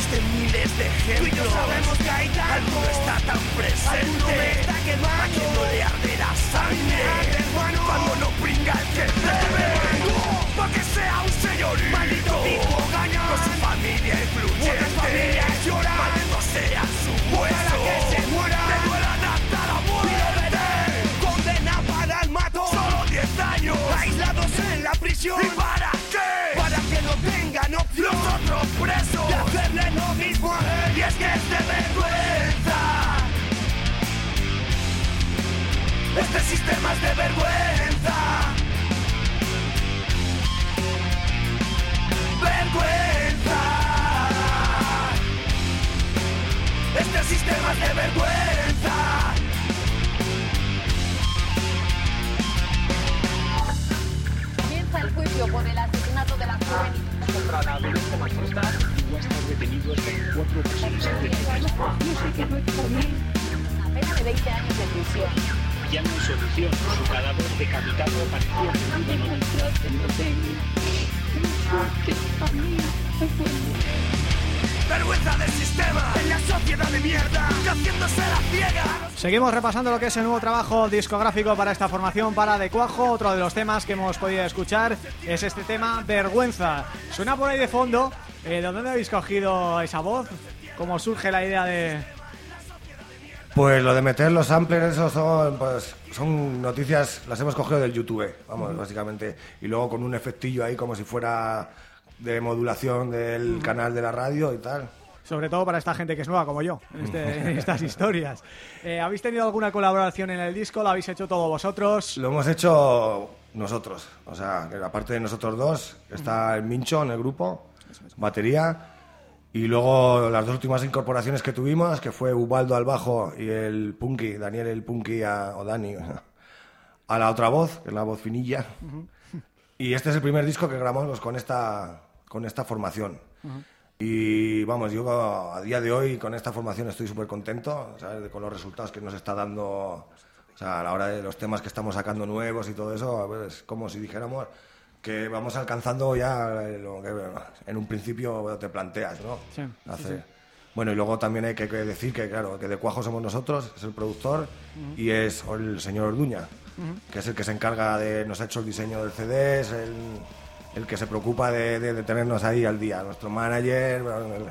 existen miles de ejemplos. Tú y yo sabemos que hay tantos. Alguno está tan presente. Me está quemando. A quien no le arde la sangre. Arde, cuando no pringa el que debe. Pa' que sea un señorío. Maldito tipo gaña. Con su familia influyente. Familias lloran. Maldito sea su hueso. Que se muera. Te duelan hasta la muerte. Condena para el mato. Solo diez años. Aislados en la prisión. ¿Y para qué? Para que no tengan opción. Los otros presos. De hacerle lo mismo a él. Y es que es de vergüenza. Este sistema es de vergüenza. Vergüenza. Este sistema es de vergüenza. Comienza el juicio por el asesinato de la joven contra la violencia machista y va a estar detenido hasta cuatro personas anteriores. Yo sé que no es por mí. Una pena de veinte años de prisión. Ya no hay solución. Su cadáver decapitado parecía perdido en Vergüenza del sistema, en la sociedad de mierda, que haciéndose la ciega. Seguimos repasando lo que es el nuevo trabajo discográfico para esta formación, para De Cuajo. Otro de los temas que hemos podido escuchar es este tema, Vergüenza. Suena por ahí de fondo. Eh, ¿De dónde habéis cogido esa voz? ¿Cómo surge la idea de...? Pues lo de meter los samplers, esos son, pues, son noticias, las hemos cogido del YouTube, vamos, uh-huh. básicamente. Y luego con un efectillo ahí como si fuera de modulación del uh-huh. canal de la radio y tal. Sobre todo para esta gente que es nueva como yo, en, este, en estas historias. Eh, ¿Habéis tenido alguna colaboración en el disco? ¿Lo habéis hecho todos vosotros? Lo hemos hecho nosotros. O sea, que aparte de nosotros dos, está el Mincho en el grupo, batería. Y luego las dos últimas incorporaciones que tuvimos, que fue Ubaldo al bajo y el Punky, Daniel el Punky a, o Dani, a la otra voz, que es la voz finilla. Uh-huh. Y este es el primer disco que grabamos con esta, con esta formación. Uh-huh. Y vamos, yo a día de hoy con esta formación estoy súper contento, ¿sabes? Con los resultados que nos está dando, o sea, a la hora de los temas que estamos sacando nuevos y todo eso, a ver, es como si dijéramos que vamos alcanzando ya lo que en un principio te planteas, ¿no? Sí, Hace... sí, sí. Bueno, y luego también hay que decir que, claro, que De Cuajo somos nosotros, es el productor, uh-huh. y es el señor Orduña, uh-huh. que es el que se encarga de... Nos ha hecho el diseño del C D, es el, el que se preocupa de, de, de tenernos ahí al día. Nuestro manager...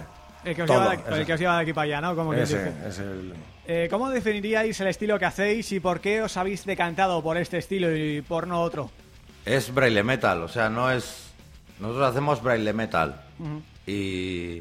El que os, todo, lleva, de, el que os lleva de aquí para allá, ¿no? Como ese, dice. es el... Eh, ¿Cómo definiríais el estilo que hacéis y por qué os habéis decantado por este estilo y por no otro? Es braille metal, o sea, no es... Nosotros hacemos braille metal. Uh-huh. Y...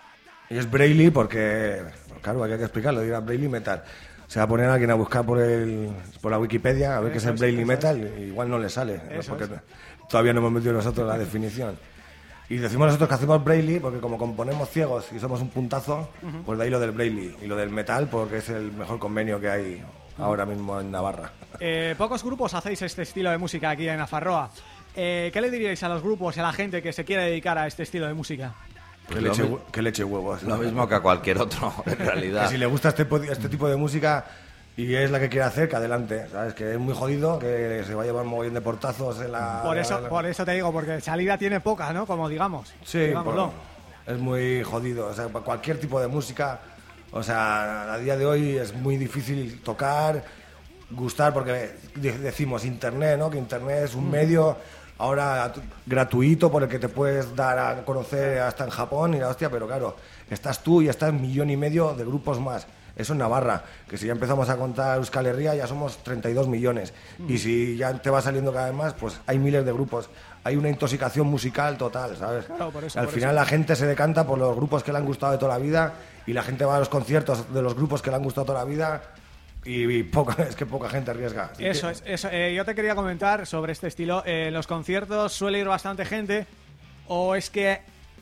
Y es braille porque... Claro, hay que explicarlo, dirá braille metal. Se va a poner a alguien a buscar por el por la Wikipedia a ver qué es el braille metal y igual no le sale, ¿no? Porque es. Todavía no hemos metido nosotros la definición. Y decimos nosotros que hacemos braille porque como componemos ciegos y somos un puntazo, uh-huh. pues de ahí lo del braille. Y lo del metal porque es el mejor convenio que hay ahora mismo en Navarra. Eh, pocos grupos hacéis este estilo de música aquí en Nafarroa. Eh, ¿Qué le diríais a los grupos y a la gente que se quiere dedicar a este estilo de música? Pues que, leche, mi... que leche huevos. Lo mismo que a cualquier otro, en realidad. Que si le gusta este, este tipo de música y es la que quiere hacer, que adelante, ¿sabes? Que es muy jodido, que se va a llevar un mogollón de portazos en la... Por eso, la... por eso te digo, porque salida tiene poca, ¿no? Como digamos. Sí, por... es muy jodido. O sea, cualquier tipo de música, o sea, a día de hoy es muy difícil tocar, gustar, porque decimos internet, ¿no? Que internet es un mm. medio... Ahora gratuito por el que te puedes dar a conocer hasta en Japón y la hostia, pero claro, estás tú y estás un millón y medio de grupos más. Eso en Navarra, que si ya empezamos a contar Euskal Herria ya somos treinta y dos millones. Mm. Y si ya te va saliendo cada vez más, pues hay miles de grupos. Hay una intoxicación musical total, ¿sabes? Claro, por eso, Al por final eso. la gente se decanta por los grupos que le han gustado de toda la vida y la gente va a los conciertos de los grupos que le han gustado toda la vida. Y, y poca, es que poca gente arriesga. Eso que... es, eso. Eh, yo te quería comentar sobre este estilo. Eh, en los conciertos suele ir bastante gente, o es que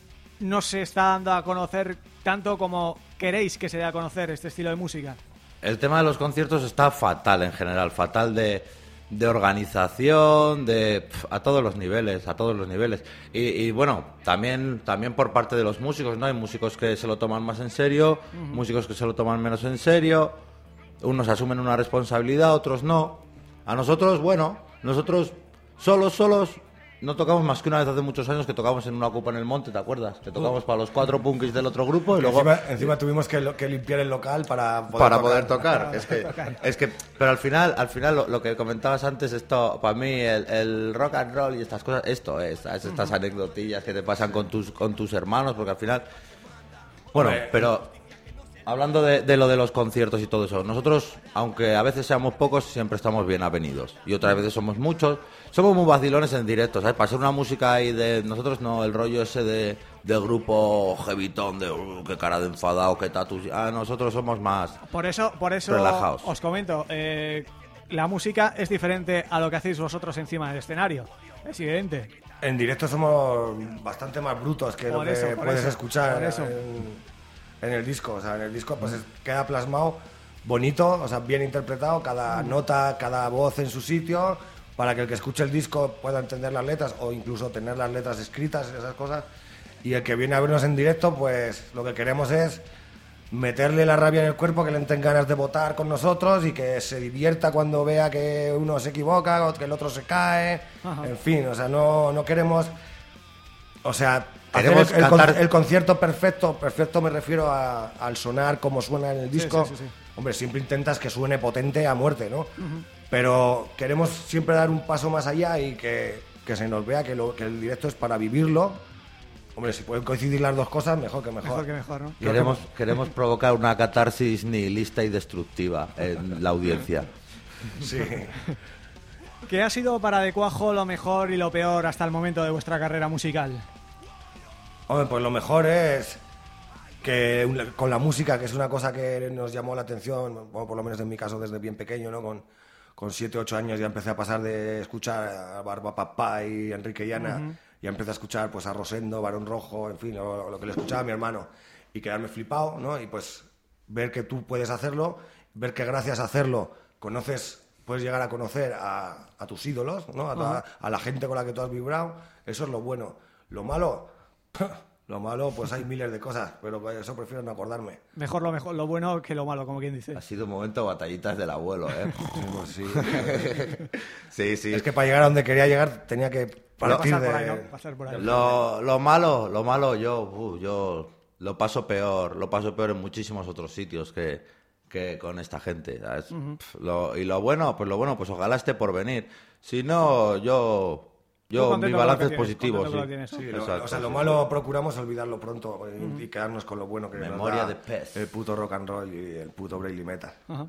no se está dando a conocer tanto como queréis que se dé a conocer este estilo de música. El tema de los conciertos está fatal en general, fatal de, de organización, de pf, a todos los niveles, a todos los niveles. Y, y bueno, también también por parte de los músicos, ¿no? Hay músicos que se lo toman más en serio, uh-huh. músicos que se lo toman menos en serio. Unos asumen una responsabilidad, otros no. A nosotros, bueno, nosotros solos, solos, no tocamos más que una vez hace muchos años que tocamos en una Copa en el Monte, ¿te acuerdas? Que tocamos para los cuatro punkis del otro grupo y luego... Encima, encima tuvimos que, lo, que limpiar el local para poder para tocar. poder tocar. Es que, es que, pero al final, al final lo, lo que comentabas antes, esto, para mí, el, el rock and roll y estas cosas, esto es, ¿sabes? Estas uh-huh. anecdotillas que te pasan con tus, con tus hermanos, porque al final... Bueno, Hombre, pero... Hablando de, de lo de los conciertos y todo eso, nosotros, aunque a veces seamos pocos, siempre estamos bien avenidos. Y otras veces somos muchos. Somos muy vacilones en directo, ¿sabes? Para ser una música ahí de... Nosotros no, el rollo ese de, del grupo heavytón, de uh, qué cara de enfadado, qué tatus... Ah, nosotros somos más Por eso, por eso relajados. Os comento, eh, la música es diferente a lo que hacéis vosotros encima del escenario. Es evidente. En directo somos bastante más brutos que por lo eso, que por puedes eso, escuchar por eso. En, en el disco. O sea, en el disco pues es, queda plasmado bonito, o sea, bien interpretado, cada mm. nota, cada voz en su sitio, para que el que escuche el disco pueda entender las letras o incluso tener las letras escritas y esas cosas. Y el que viene a vernos en directo, pues lo que queremos es meterle la rabia en el cuerpo, que le entren ganas de votar con nosotros y que se divierta cuando vea que uno se equivoca o que el otro se cae. Ajá. En fin, o sea, no, no queremos... O sea, hacer el, el, cantar... el concierto perfecto, perfecto me refiero a, al sonar como suena en el disco. Sí, sí, sí, sí. Hombre, siempre intentas que suene potente a muerte, ¿no? Uh-huh. Pero queremos siempre dar un paso más allá y que, que se nos vea que, lo, que el directo es para vivirlo. Hombre, si pueden coincidir las dos cosas, mejor que mejor. Mejor que mejor, ¿no? Queremos, queremos provocar una catarsis nihilista y destructiva en la audiencia. Sí. ¿Qué ha sido para De Cuajo lo mejor y lo peor hasta el momento de vuestra carrera musical? Hombre, pues lo mejor es que con la música, que es una cosa que nos llamó la atención, bueno, por lo menos en mi caso desde bien pequeño, ¿no? Con, con siete, ocho años ya empecé a pasar de escuchar a Barba Papá y Enrique Llana, uh-huh. ya empecé a escuchar pues a Rosendo, Barón Rojo, en fin, lo, lo que le escuchaba a mi hermano, y quedarme flipado, ¿no? Y pues ver que tú puedes hacerlo, ver que gracias a hacerlo conoces, puedes llegar a conocer a, a tus ídolos, ¿no? A, toda, uh-huh. a la gente con la que tú has vibrado. Eso es lo bueno. Lo malo... Lo malo, pues hay miles de cosas, pero eso prefiero no acordarme. Mejor lo mejor, lo bueno que lo malo, como quien dice. Ha sido un momento batallitas del abuelo, ¿eh? Sí, pues sí. sí, sí. Es que para llegar a donde quería llegar tenía que partir de... Por ahí, ¿no? Pasar por ahí. Lo, lo malo, lo malo, yo, uh, yo lo paso peor, lo paso peor en muchísimos otros sitios que, que con esta gente, ¿sabes? Uh-huh. Lo, y lo bueno, pues lo bueno, pues ojalá esté por venir. Si no, yo... Yo, mi balance es positivo, sí. sí lo, o sea, lo malo procuramos olvidarlo pronto y, mm. y quedarnos con lo bueno que Memoria nos da de pez. El puto rock and roll y el puto Braille metal. Uh-huh.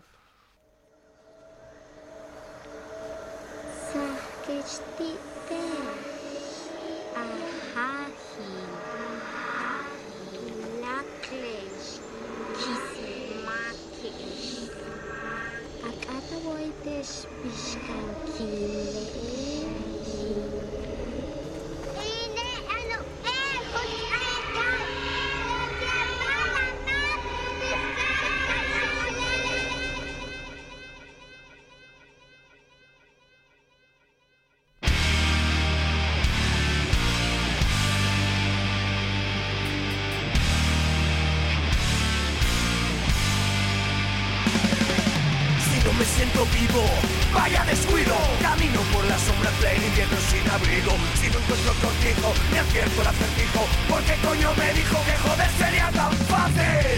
Me siento vivo, vaya descuido. Camino por la sombra en pleno invierno sin abrigo. Si no encuentro cortijo, me acierto el acertijo. ¿Por qué coño me dijo que joder sería tan fácil?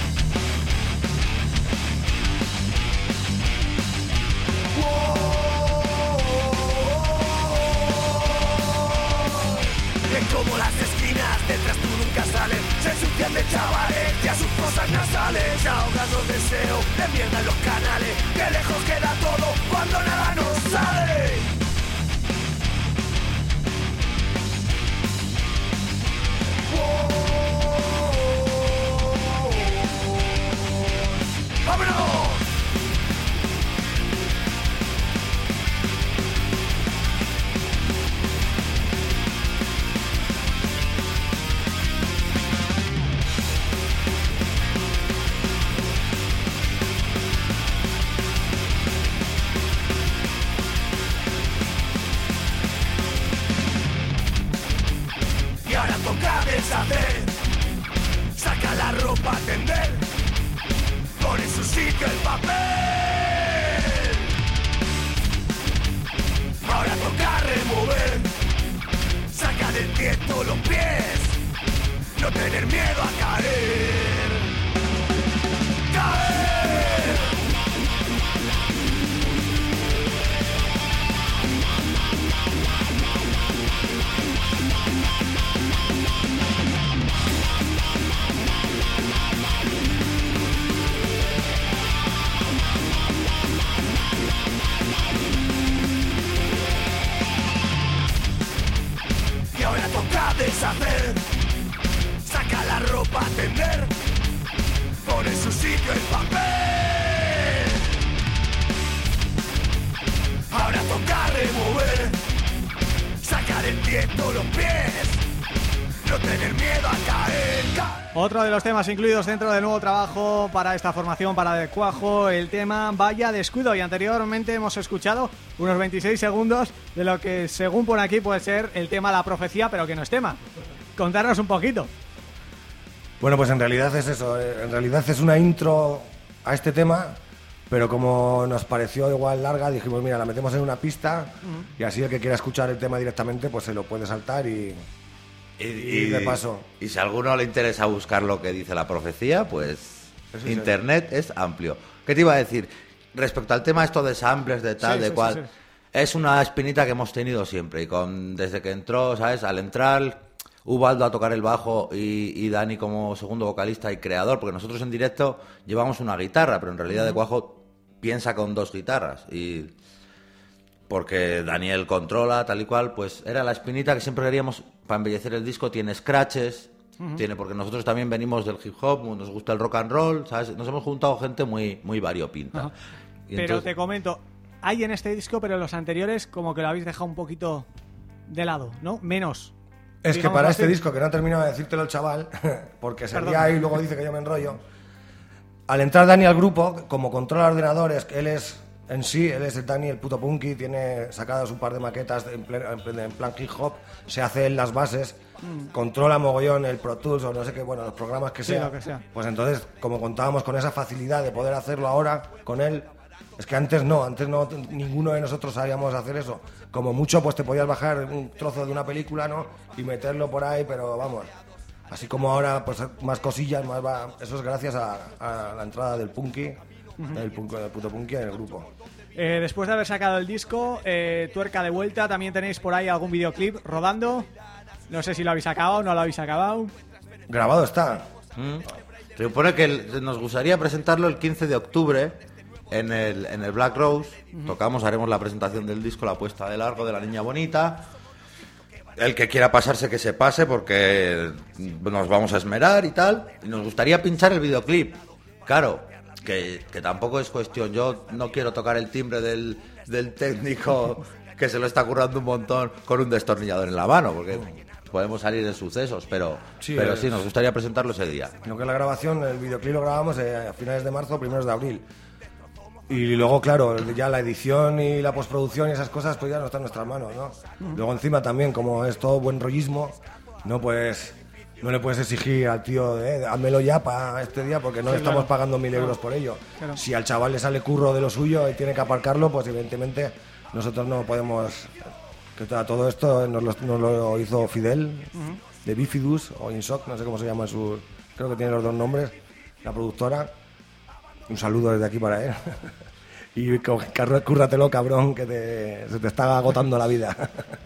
Que como las esquinas detrás tú nunca sales, se ensucian de chavales, ya sus cosas nasales, ahogan los deseos de mierda en los canales, que lejos queda todo cuando nada nos sale. ¡Vámonos! Deshacer, saca la ropa a tender, pon en su sitio el papel. Ahora toca remover viento los pies, no tener miedo a caer. Caer. Y ahora toca deshacer, saca la ropa a tender, pone en su sitio el papel. Ahora toca remover, sacar el viento los pies, no tener miedo a caer, caer. Otro de los temas incluidos dentro del nuevo trabajo para esta formación, para De Cuajo, el tema Vaya Descuido. Y anteriormente hemos escuchado unos veintiséis segundos de lo que según pone aquí puede ser el tema La Profecía, pero que no es tema. Contarnos un poquito. Bueno, pues en realidad es eso, en realidad es una intro a este tema, pero como nos pareció igual larga, dijimos, mira, la metemos en una pista uh-huh. y así el que quiera escuchar el tema directamente, pues se lo puede saltar y... Y, y, y de paso. Y si a alguno le interesa buscar lo que dice La Profecía, pues Eso internet es, es amplio. ¿Qué te iba a decir? Respecto al tema esto de samplers, de tal, sí, de sí, cual, sí, sí. es una espinita que hemos tenido siempre. Y con desde que entró, ¿sabes? Al entrar, Ubaldo a tocar el bajo y, y Dani como segundo vocalista y creador, porque nosotros en directo llevamos una guitarra, pero en realidad uh-huh. De Cuajo piensa con dos guitarras. Y... porque Daniel controla, tal y cual, pues era la espinita que siempre queríamos para embellecer el disco. Tiene scratches, uh-huh. tiene porque nosotros también venimos del hip hop, nos gusta el rock and roll, ¿sabes? Nos hemos juntado gente muy muy variopinta. Uh-huh. Y pero entonces... te comento, hay en este disco, pero en los anteriores como que lo habéis dejado un poquito de lado, ¿no? Menos. Es que para así. Este disco, que no ha terminado de decírtelo el chaval, porque se ría y luego dice que yo me enrollo, al entrar Dani al grupo, como controla ordenadores, que él es... En sí, él es el Dani, el puto punky, tiene sacadas un par de maquetas en, plen, en, plen, en plan hip hop, se hace en las bases, mm. controla mogollón el Pro Tools o no sé qué, bueno, los programas que, sí, sea. Lo que sea. Pues entonces, como contábamos con esa facilidad de poder hacerlo ahora con él, es que antes no, antes no, ninguno de nosotros sabíamos hacer eso. Como mucho, pues te podías bajar un trozo de una película, ¿no? Y meterlo por ahí, pero vamos, así como ahora, pues más cosillas, más va, eso es gracias a, a la entrada del punky, uh-huh. del, punk, del puto punky en el grupo. Eh, después de haber sacado el disco, eh, Tuerca de Vuelta, también tenéis por ahí algún videoclip rodando. No sé si lo habéis acabado o no lo habéis acabado. Grabado está. Mm. Se supone que el, nos gustaría presentarlo el quince de octubre en el, en el Black Rose. Uh-huh. Tocamos, haremos la presentación del disco, la puesta de largo de La Niña Bonita. El que quiera pasarse que se pase porque nos vamos a esmerar y tal. Y nos gustaría pinchar el videoclip. Claro. Que, que tampoco es cuestión, yo no quiero tocar el timbre del, del técnico que se lo está currando un montón con un destornillador en la mano, porque podemos salir de sucesos, pero sí, pero es, sí nos gustaría presentarlo ese día. Lo que es la grabación, el videoclip lo grabamos eh, a finales de marzo, primeros de abril. Y luego, claro, ya la edición y la postproducción y esas cosas, pues ya no están en nuestras manos, ¿no? Uh-huh. Luego encima también, como es todo buen rollismo, no pues... No le puedes exigir al tío, eh, házmelo ya para este día porque no sí, estamos claro. pagando mil euros por ello. Claro. Si al chaval le sale curro de lo suyo y tiene que aparcarlo, pues evidentemente nosotros no podemos... Que todo esto nos lo, nos lo hizo Fidel, uh-huh. de Bifidus o Insoc, no sé cómo se llama su... Creo que tiene los dos nombres, la productora. Un saludo desde aquí para él. Y cúrratelo, cabrón, que te, se te está agotando la vida.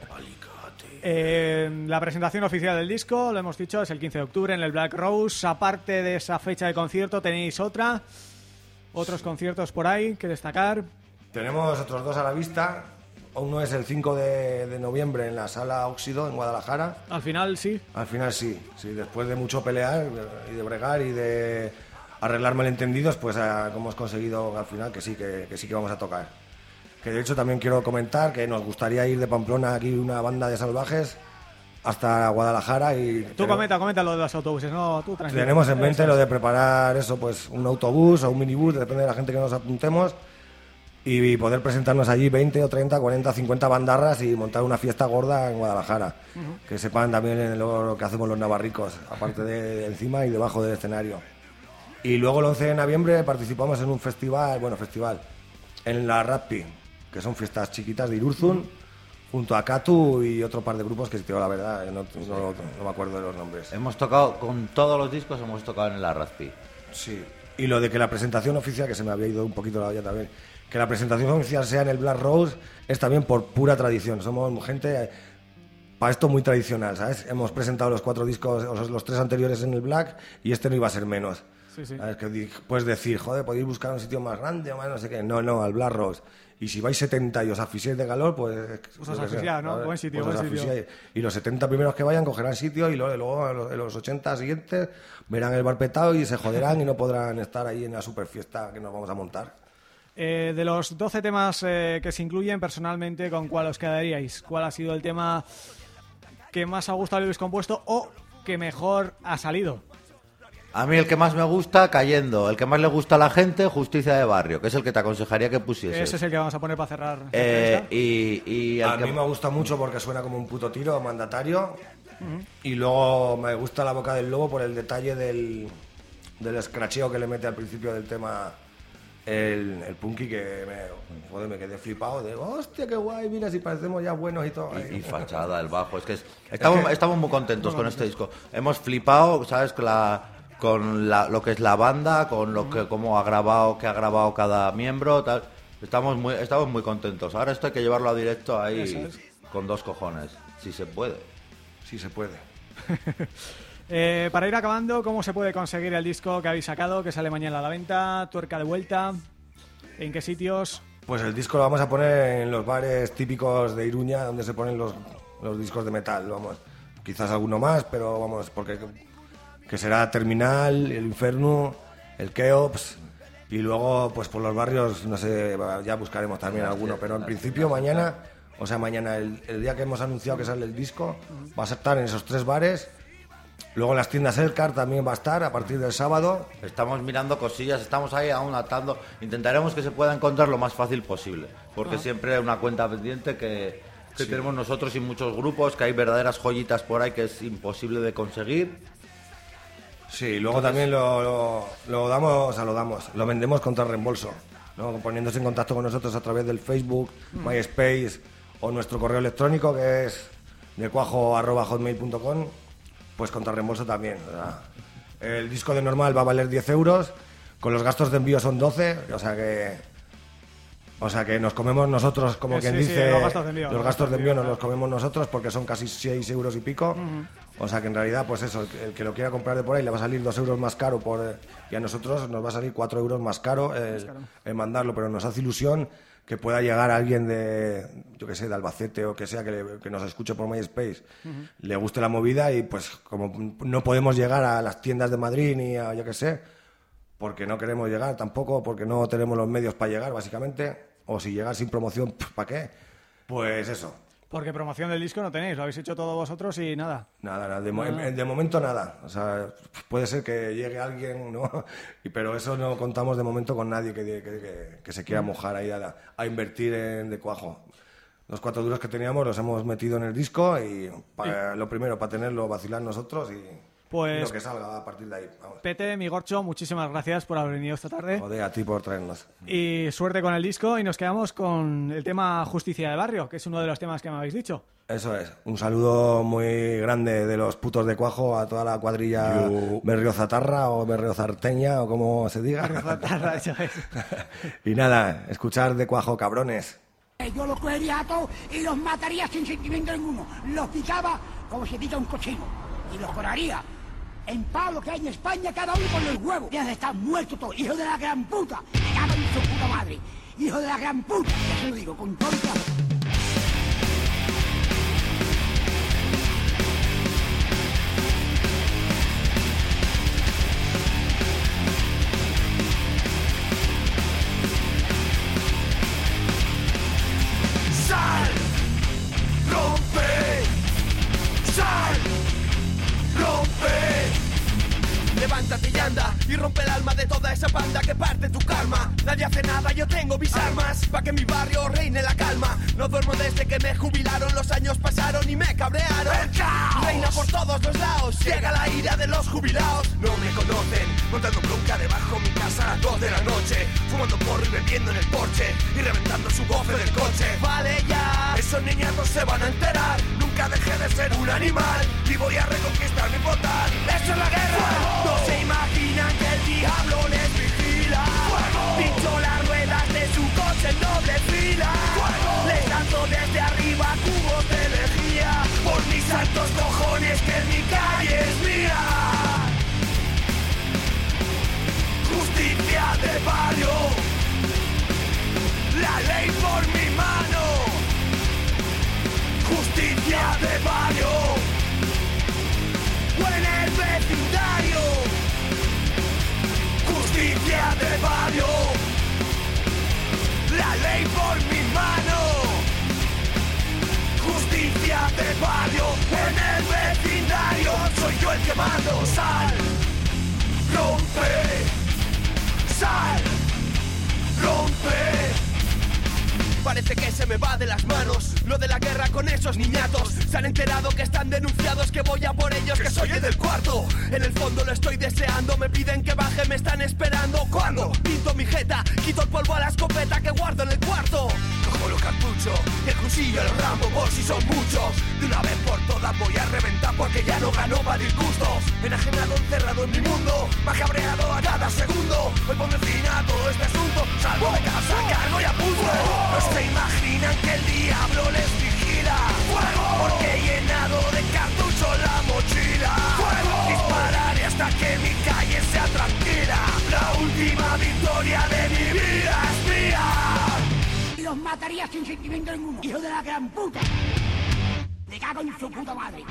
Eh, la presentación oficial del disco, lo hemos dicho, es el quince de octubre en el Black Rose. Aparte de esa fecha de concierto, ¿tenéis otra? ¿Otros conciertos por ahí que destacar? Tenemos otros dos a la vista. Uno es el cinco de, de noviembre en la Sala Óxido, en Guadalajara. Al final sí. Al final sí, sí, después de mucho pelear y de bregar y de arreglar malentendidos, pues a, hemos conseguido al final que sí, que, que sí que vamos a tocar. Que de hecho también quiero comentar que nos gustaría ir de Pamplona aquí una banda de salvajes hasta Guadalajara y... Tú comenta, comenta lo de los autobuses, no, tú tranquilo. Tenemos en mente lo de preparar eso, pues un autobús o un minibús, depende de la gente que nos apuntemos, y poder presentarnos allí veinte o treinta, cuarenta, cincuenta bandarras y montar una fiesta gorda en Guadalajara. Uh-huh. Que sepan también lo que hacemos los navarricos, aparte de, de encima y debajo del escenario. Y luego el once de noviembre participamos en un festival, bueno, festival, en la Rappi, que son fiestas chiquitas de Irurzun, junto a Catu y otro par de grupos que, tío, la verdad, no, no, no me acuerdo de los nombres. Hemos tocado, con todos los discos hemos tocado en el Arrazpi. Sí, y lo de que la presentación oficial, que se me había ido un poquito la olla también, que la presentación oficial sea en el Black Rose es también por pura tradición. Somos gente, para esto, muy tradicional, ¿sabes? Hemos presentado los cuatro discos, o los tres anteriores en el Black, y este no iba a ser menos. Sí, sí. ¿Sabes? Que puedes decir, joder, podéis buscar un sitio más grande o más no sé qué. No, no, al Black Rose. Y si vais setenta y os afiséis de calor, pues... Pues os afiséis, ¿no? Buen sitio, pues buen sitio. Y los setenta primeros que vayan cogerán sitio y luego, luego los, los ochenta siguientes verán el bar petado y se joderán y no podrán estar ahí en la super fiesta que nos vamos a montar. Eh, de los doce temas eh, que se incluyen, personalmente, ¿con cuál os quedaríais? ¿Cuál ha sido el tema que más os ha gustado y habéis compuesto o que mejor ha salido? A mí el que más me gusta, Cayendo. El que más le gusta a la gente, Justicia de Barrio, que es el que te aconsejaría que pusieses. Ese es el que vamos a poner para cerrar. Eh, y, y el a que... mí me gusta mucho porque suena como un puto tiro mandatario. Uh-huh. Y luego me gusta La Boca del Lobo por el detalle del, del escracheo que le mete al principio del tema el, el punky, que me, joder, me quedé flipado. De, hostia, qué guay, mira si parecemos ya buenos y todo. Y, y fachada, el bajo. Es que es, estamos, es que... estamos muy contentos con este disco. Hemos flipado, ¿sabes? Con la... con la, lo que es la banda, con lo que cómo ha grabado, que ha grabado cada miembro, tal. Estamos muy estamos muy contentos. Ahora esto hay que llevarlo a directo ahí es. Con dos cojones, si se puede. Si se puede. eh, para ir acabando, ¿cómo se puede conseguir el disco que habéis sacado, que sale mañana a la venta? Tuerca de vuelta, ¿en qué sitios? Pues el disco lo vamos a poner en los bares típicos de Iruña, donde se ponen los, los discos de metal, vamos. Quizás alguno más, pero vamos, porque... que será Terminal, el Inferno, el Keops, y luego pues por los barrios, no sé, ya buscaremos también alguno, pero en principio mañana, o sea mañana, el, el día que hemos anunciado que sale el disco, va a estar en esos tres bares. Luego en las tiendas Elcar también va a estar a partir del sábado. Estamos mirando cosillas, estamos ahí aún atando, intentaremos que se pueda encontrar lo más fácil posible, porque ah. siempre hay una cuenta pendiente que, que sí. tenemos nosotros y muchos grupos, que hay verdaderas joyitas por ahí que es imposible de conseguir. Sí, luego Entonces, también lo, lo, lo damos, o sea, lo damos, lo vendemos contra reembolso, ¿no? Poniéndose en contacto con nosotros a través del Facebook, mm. MySpace o nuestro correo electrónico, que es decuajo arroba hotmail punto com, pues contra reembolso también. O sea, el disco de normal va a valer diez euros, con los gastos de envío son doce, o sea que... O sea que nos comemos nosotros, como sí, quien sí, dice, sí, los gastos de envío, los gastos de envío nos los comemos nosotros porque son casi seis euros y pico. Uh-huh. O sea que en realidad, pues eso, el, el que lo quiera comprar de por ahí le va a salir dos euros más caro por, y a nosotros nos va a salir cuatro euros más caro el, más caro el mandarlo, pero nos hace ilusión que pueda llegar a alguien de, yo que sé, de Albacete o que sea, que, le, que nos escuche por MySpace, uh-huh. le guste la movida y pues como no podemos llegar a las tiendas de Madrid ni a, yo que sé, porque no queremos llegar tampoco, porque no tenemos los medios para llegar, básicamente. O si llegar sin promoción, ¿para qué? Pues eso. Porque promoción del disco no tenéis, lo habéis hecho todos vosotros y nada. Nada, nada de, mo- de, de momento nada. O sea, puede ser que llegue alguien, ¿no? Y, pero eso no contamos de momento con nadie que, que, que, que se quiera mojar ahí a, a invertir en de cuajo. Los cuatro duros que teníamos los hemos metido en el disco y para, lo primero, para tenerlo, vacilar nosotros y... Pues, lo que salga a partir de ahí. Vamos. Pete, mi Gorcho, muchísimas gracias por haber venido esta tarde. Joder, a ti por traernos. Y suerte con el disco y nos quedamos con el tema Justicia de Barrio, que es uno de los temas que me habéis dicho. Eso es. Un saludo muy grande de los putos de Cuajo a toda la cuadrilla Yo... berriozatarra o berriozarteña o como se diga. Berriozatarra, eso es. Y nada, escuchar de Cuajo, cabrones. Yo los cogería a todos y los mataría sin sentimiento ninguno. Los picaba como se pica un cochino y los coraría. En palo que hay en España, cada uno con los huevos. Ya están muertos todos. Hijo de la gran puta. Me cago en su puta madre. Hijo de la gran puta. Ya se lo digo con todo el claro. Sal, rompe, sal, rompe. Levántate y anda y rompe el alma de toda esa banda que parte tu calma. Nadie hace nada, yo tengo mis armas pa' que en mi barrio reine la calma. No duermo desde que me jubilaron, los años pasaron y me cabrearon. Reina por todos los lados, llega la ira de los jubilados. No me conocen, montando bronca debajo mi casa a las dos de la noche, fumando porro y bebiendo en el porche y reventando su bofe del coche. Vale ya, es esos niñatos se van a enterar. Nunca dejé de ser un animal y voy a reconquistar mi portal. ¡Eso es la guerra! ¡Fuego! No se imaginan que el diablo les vigila. ¡Fuego! Pincho las ruedas de su coche en doble fila. ¡Fuego! Les lanzo desde arriba cubos de lejía. Por mis santos cojones que mi calle es mía. Justicia de barrio, la ley por mi mano. Justicia de barrio, o en el vecindario. Justicia de barrio, la ley por mi mano. Justicia de barrio, en el vecindario. Soy yo el que mando. Sal, rompe. Sal, rompe. Parece que se me va de las manos lo de la guerra con esos niñatos. Se han enterado que están denunciados, que voy a por ellos, que soy el del cuarto. En el fondo lo estoy deseando, me piden que baje, me están esperando. ¿Cuándo? Pinto mi jeta, quito el polvo a la escopeta que guardo en el cuarto. Cojo los cartuchos, el cuchillo, los Rambo, por si son muchos. De una vez por todas voy a reventar porque ya no ganó para disgustos. Enajenado, encerrado en mi mundo, más cabreado a cada segundo. Hoy ponme fin a todo este asunto, salgo de casa, cargo y apunto. No se imaginan que el diablo les vigila. ¡Fuego! Porque he llenado de cartuchos la mochila. ¡Fuego! Dispararé hasta que mi calle sea tranquila. La última victoria de mi vida es mía. Y los mataría sin sentimiento ninguno. ¡Hijo de la gran puta! ¡Me cago en su puta madre!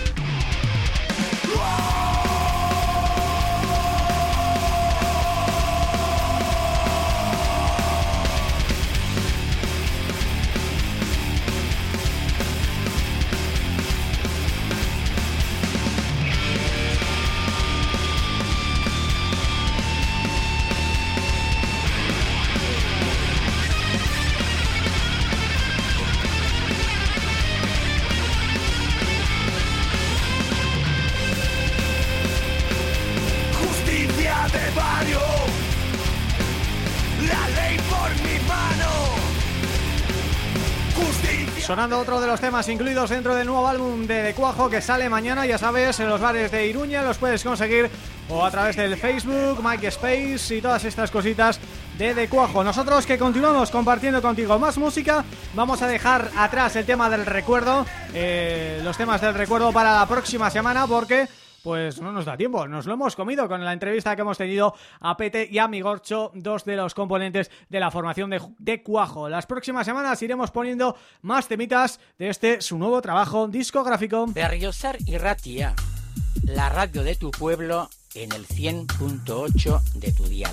Sonando otro de los temas incluidos dentro del nuevo álbum de De Cuajo que sale mañana, ya sabes, en los bares de Iruña los puedes conseguir o a través del Facebook, MySpace y todas estas cositas de De Cuajo. Nosotros que continuamos compartiendo contigo más música, vamos a dejar atrás el tema del recuerdo, eh, los temas del recuerdo para la próxima semana porque pues no nos da tiempo, nos lo hemos comido con la entrevista que hemos tenido a Pete y a Migorcho, dos de los componentes de la formación de, de Cuajo. Las próximas semanas iremos poniendo más temitas de este, su nuevo trabajo discográfico. Berriozar y Ratia, la radio de tu pueblo en el cien punto ocho de tu dial.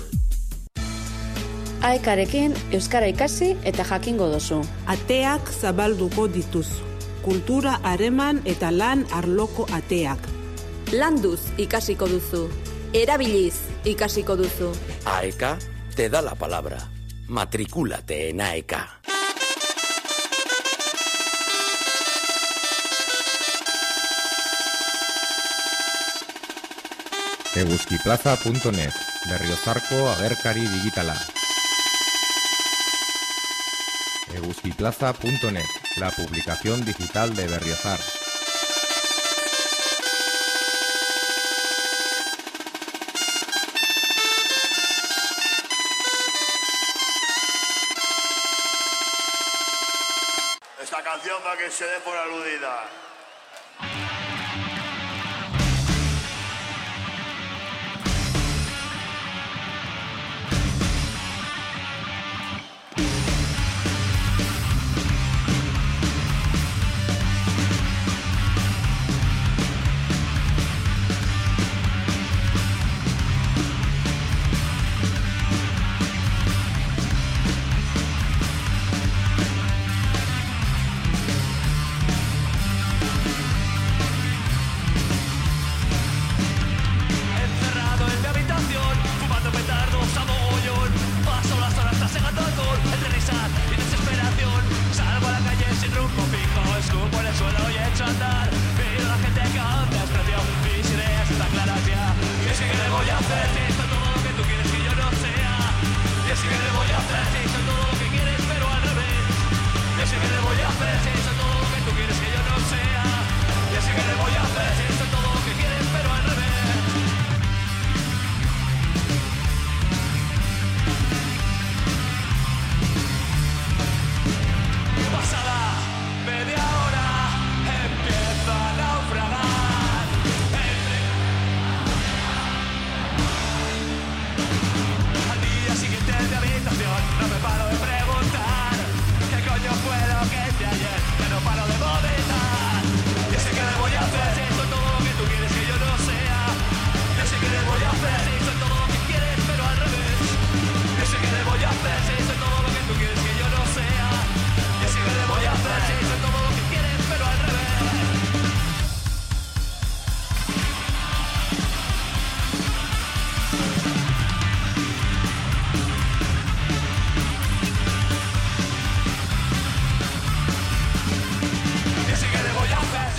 Aekarekin euskara ikasi eta jakingo duzu. Ateak zabalduko dituzu. Kultura hareman eta lan arloko ateak. Landuz ikasiko duzu. Erabiliz ikasiko duzu. AECA te da la palabra. Matricúlate en AECA. eguzkiplaza punto net, Berriozarko agerkari digitala. eguzkiplaza punto net, la publicación digital de Berriozar. Esta canción para que se dé por aludida.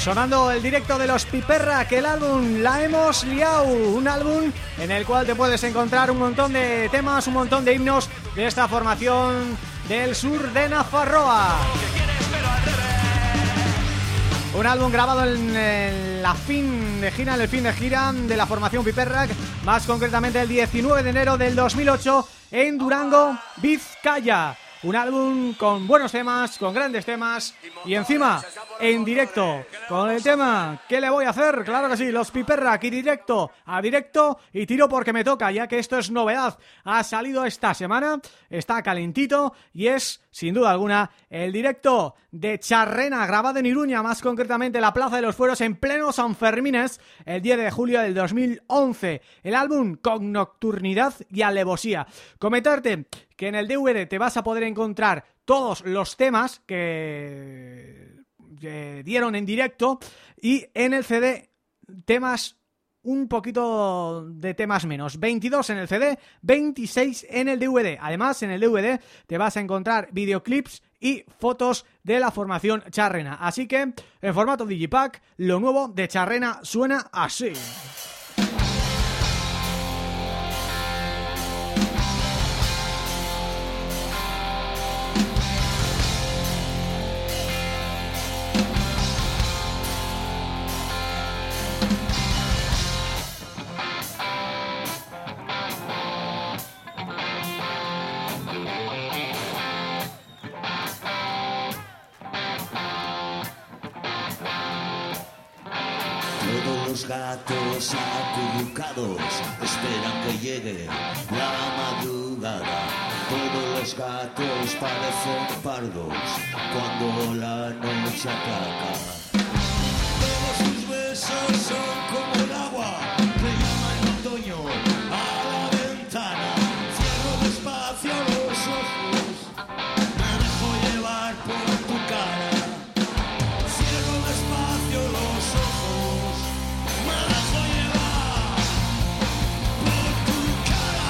sonando el directo de los Piperra, que el álbum La Hemos Liao, un álbum en el cual te puedes encontrar un montón de temas, un montón de himnos de esta formación del sur de Nafarroa. Un álbum grabado en, en la fin de gira, en el fin de gira de la formación Piperra, más concretamente el diecinueve de enero del dos mil ocho en Durango, Vizcaya. Un álbum con buenos temas, con grandes temas y encima en directo con el tema ¿qué le voy a hacer? Claro que sí, los Piperra aquí directo a directo y tiro porque me toca, ya que esto es novedad. Ha salido esta semana, está calentito y es sin duda alguna el directo de Txarrena, grabado en Iruña, más concretamente en la Plaza de los Fueros en pleno San Fermines el diez de julio del dos mil once. El álbum con nocturnidad y alevosía. Comentarte que en el D V D te vas a poder encontrar todos los temas que, que dieron en directo y en el C D temas, un poquito de temas menos, veintidós en el C D, veintiséis en el D V D. Además, en el D V D te vas a encontrar videoclips y fotos de la formación Txarrena. Así que, en formato Digipack, lo nuevo de Txarrena suena así. Los gatos acurrucados esperan que llegue la madrugada. Todos los gatos parecen pardos cuando la noche ataca. Todos sus besos son como el agua que llama el otoño a la ventana. Cierro despacio los ojos, me dejo llevar por tu cara. Cierro despacio los ojos, me dejo llevar por tu cara.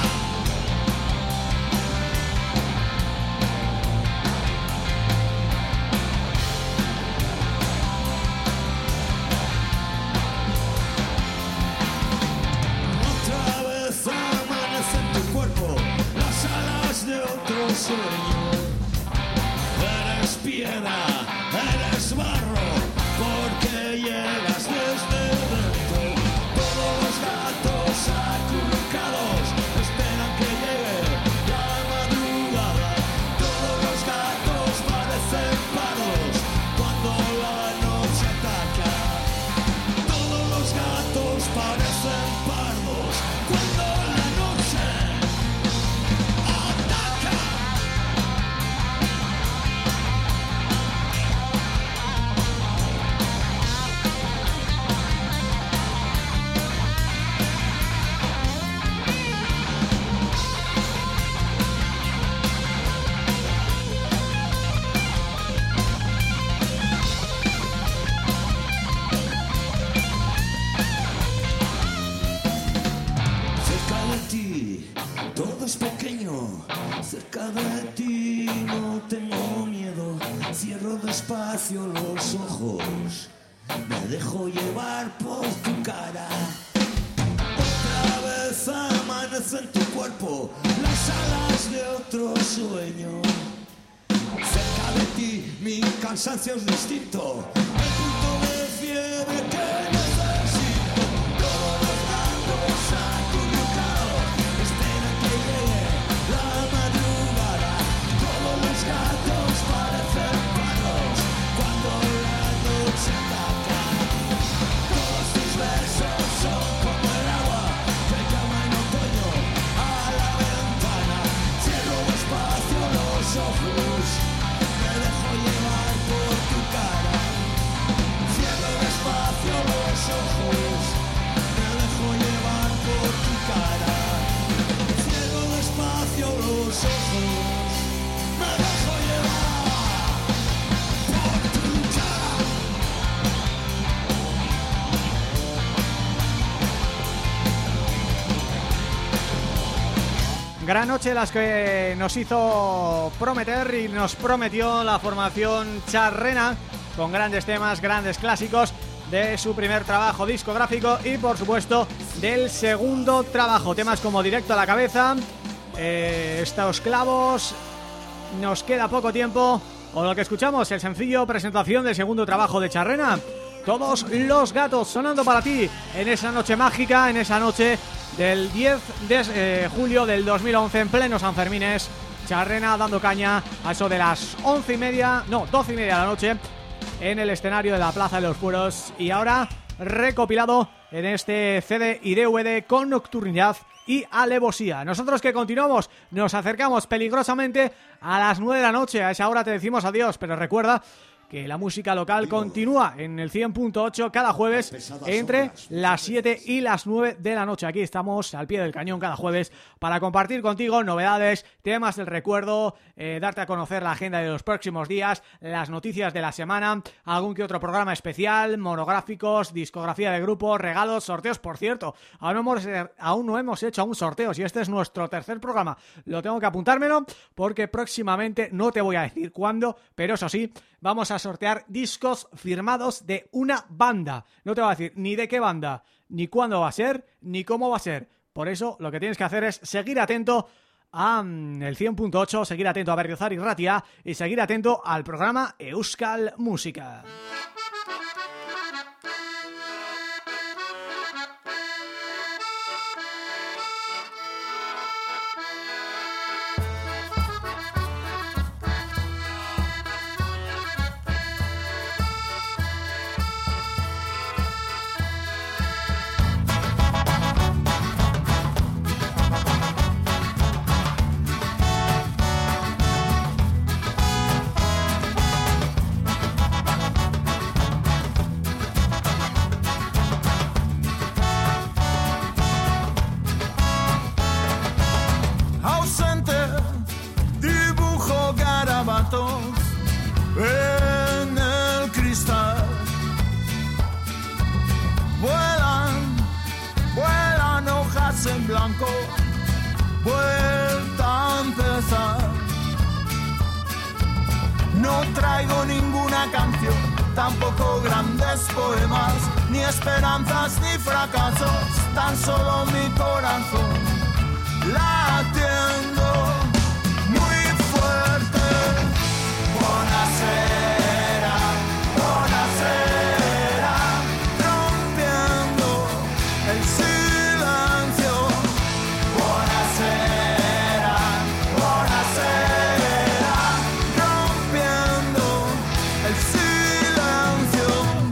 Otra vez amanece en tu cuerpo las alas de otro sueño. Eres piedra, eres barro, porque llegas desde dentro. Todos los gatos acurrucados esperan que llegue la madrugada. Todos los gatos parecen pardos cuando la noche ataca. Todos los gatos parecen pardos cuando la noche ataca. Cerca de ti todo es pequeño, cerca de ti no tengo miedo. Cierro despacio los ojos, me dejo llevar por tu cara. Otra vez amanece en tu cuerpo las alas de otro sueño. Cerca de ti mi cansancio es distinto, el punto de fiebre que necesito. Todos los gatos acurrucados esperan que llegue la madrugada. Todos los gatos parecen pardos cuando la noche ataca. Todos tus besos son como el agua que llama en otoño a la ventana. Cierro despacio los ojos, me dejo llevar por tu cara. Cierro despacio los ojos, me dejo llevar por tu cara. Cierro despacio los ojos, me dejo llevar por tu cara. Gran noche las que nos hizo prometer y nos prometió la formación Txarrena, con grandes temas, grandes clásicos de su primer trabajo discográfico y por supuesto del segundo trabajo. Temas como Directo a la Cabeza, eh, Estos Clavos, Nos Queda Poco Tiempo o lo que escuchamos, el sencillo presentación del segundo trabajo de Charrena, Todos los Gatos, sonando para ti en esa noche mágica, en esa noche del diez de eh, julio del dos mil once en pleno Sanfermines. Charrena dando caña a eso de las once y media, no, doce y media de la noche en el escenario de la Plaza de los Fueros y ahora recopilado en este C D y D V D con nocturnidad y alevosía. Nosotros que continuamos, nos acercamos peligrosamente a las nueve de la noche, a esa hora te decimos adiós, pero recuerda que la música local continúa en el cien punto ocho cada jueves entre las siete y las nueve de la noche. Aquí estamos al pie del cañón cada jueves para compartir contigo novedades, temas del recuerdo, eh, darte a conocer la agenda de los próximos días, las noticias de la semana, algún que otro programa especial, monográficos, discografía de grupos, regalos, sorteos. Por cierto, aún no hemos, aún no hemos hecho un sorteo, si este es nuestro tercer programa, lo tengo que apuntármelo porque próximamente, no te voy a decir cuándo, pero eso sí, vamos a sortear discos firmados de una banda. No te voy a decir ni de qué banda, ni cuándo va a ser, ni cómo va a ser. Por eso lo que tienes que hacer es seguir atento a um, el cien punto ocho, seguir atento a Berriozar y Ratia y seguir atento al programa Euskal Música. En el cristal vuelan, vuelan hojas en blanco, vuelta a empezar. No traigo ninguna canción, tampoco grandes poemas, ni esperanzas ni fracasos, tan solo mi corazón latiendo muy fuerte. Buonasera, buonasera, rompiendo el silencio. Buonasera, buonasera, rompiendo el silencio.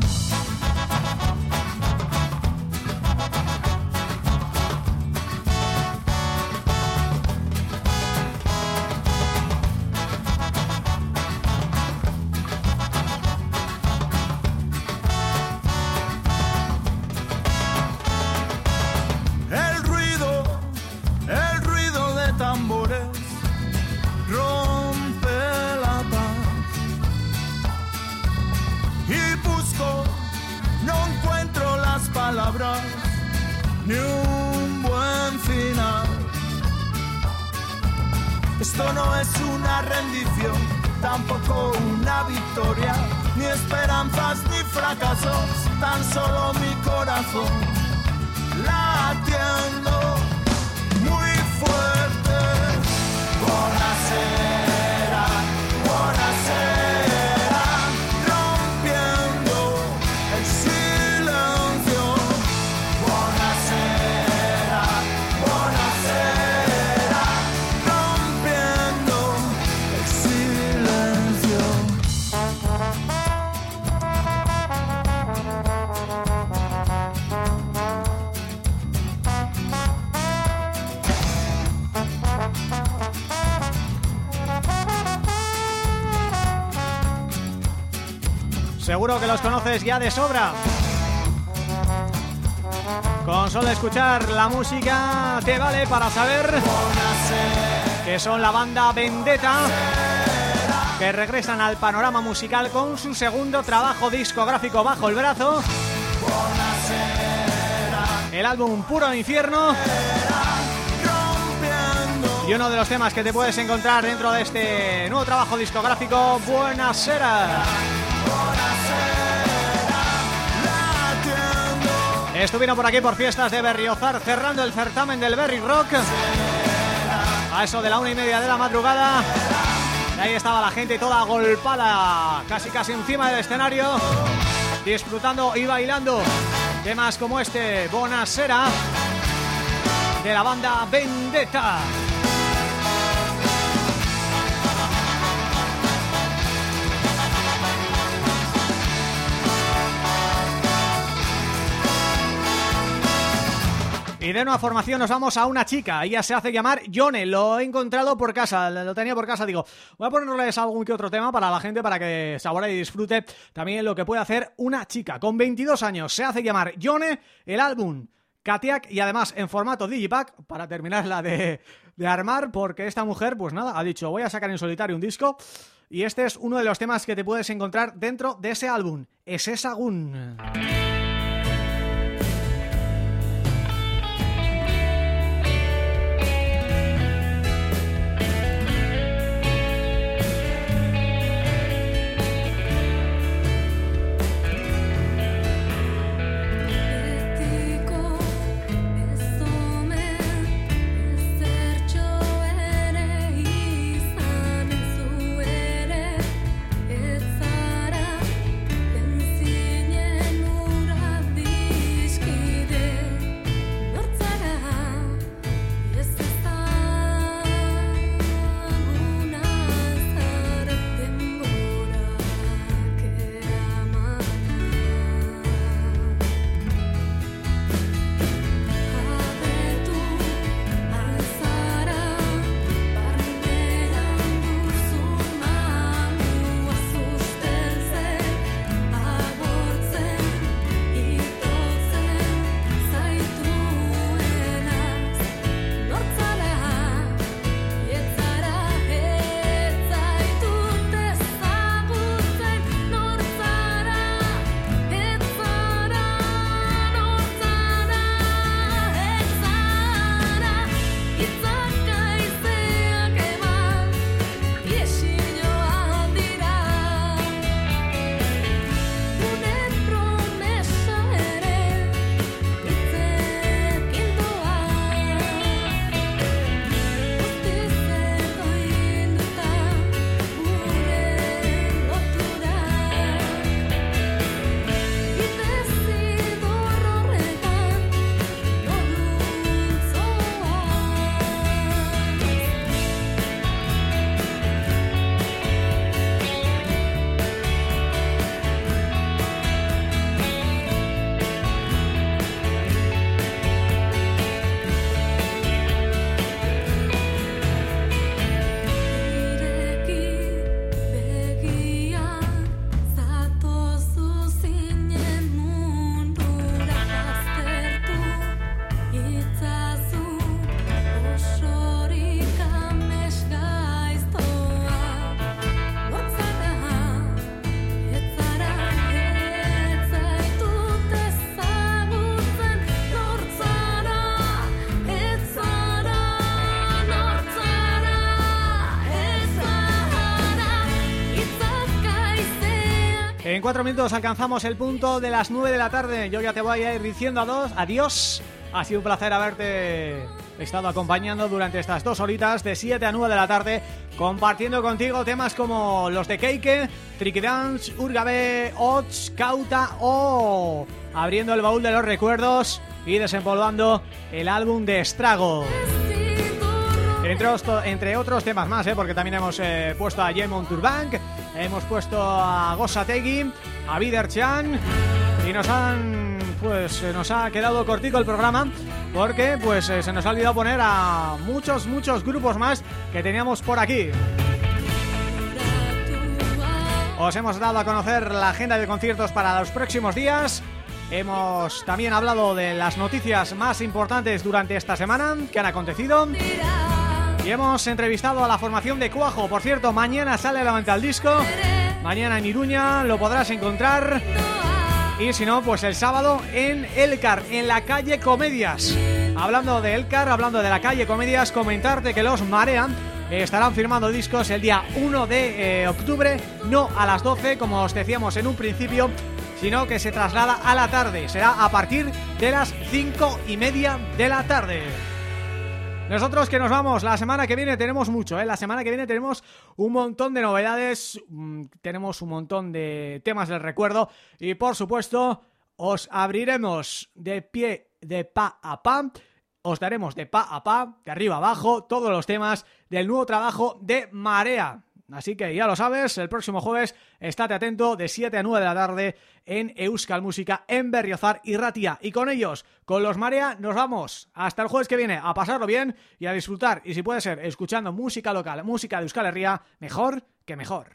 Ni un buen final. Esto no es una rendición, tampoco una victoria, ni esperanzas ni fracasos, tan solo mi corazón latiendo muy fuerte. Buonasera, buonasera, rompiendo el silencio. Buonasera, buonasera, rompiendo el silencio. Seguro que los conoces ya de sobra. Con solo escuchar la música te vale para saber que son la banda Vendetta, que regresan al panorama musical con su segundo trabajo discográfico bajo el brazo, el álbum Puro Infierno, y uno de los temas que te puedes encontrar dentro de este nuevo trabajo discográfico, Buenasera. estuvieron por aquí por fiestas de Berriozar, cerrando el certamen del Berry Rock a eso de la una y media de la madrugada. Y ahí estaba la gente toda agolpada, casi casi encima del escenario, disfrutando y bailando temas como este, Bonasera, de la banda Vendetta. Y de nueva formación nos vamos a una chica. Ella se hace llamar Yone. Lo he encontrado por casa, lo tenía por casa. Digo, voy a ponerles algún que otro tema para la gente, para que saboree y disfrute también lo que puede hacer una chica. Con veintidós años se hace llamar Yone. El álbum Katiak, y además en formato digipack, para terminarla de, de armar, porque esta mujer, pues nada, ha dicho, voy a sacar en solitario un disco. Y este es uno de los temas que te puedes encontrar dentro de ese álbum. Esesagun. En cuatro minutos alcanzamos el punto de las nueve de la tarde. Yo ya te voy a ir diciendo adiós. adiós. Ha sido un placer haberte estado acompañando durante estas dos horitas de siete a nueve de la tarde, compartiendo contigo temas como los de Keike, Tricky Dance, Urgabe, Ots, Cauta o abriendo el baúl de los recuerdos y desempolvando el álbum de Estrago. Entre, otros, entre otros temas más, ¿eh? Porque también hemos eh, puesto a Jemon Turbank, hemos puesto a Gosategui, a Bider Chan, y nos han pues nos ha quedado cortico el programa porque pues eh, se nos ha olvidado poner a muchos, muchos grupos más que teníamos por aquí. Os hemos dado a conocer la agenda de conciertos para los próximos días. Hemos también hablado de las noticias más importantes durante esta semana que han acontecido. Y hemos entrevistado a la formación de Cuajo. Por cierto, mañana sale a la venta el disco. Mañana en Iruña lo podrás encontrar. Y si no, pues el sábado en Elcar, en la calle Comedias. Hablando de Elcar, hablando de la calle Comedias, comentarte que los Marea estarán firmando discos el día uno de octubre, no a las doce, como os decíamos en un principio, sino que se traslada a la tarde. Será a partir de las cinco y media de la tarde. Nosotros que nos vamos, la semana que viene tenemos mucho, ¿eh? La semana que viene tenemos un montón de novedades, mmm, tenemos un montón de temas del recuerdo y por supuesto os abriremos de pie, de pa a pa, os daremos de pa a pa, de arriba a abajo, todos los temas del nuevo trabajo de Marea. Así que ya lo sabes, el próximo jueves estate atento de siete a nueve de la tarde en Euskal Música en Berriozar y Ratia. Y con ellos, con los Marea, nos vamos hasta el jueves que viene a pasarlo bien y a disfrutar. Y si puede ser, escuchando música local, música de Euskal Herria, mejor que mejor.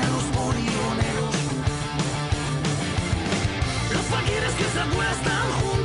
Los faquires que se acuestan juntos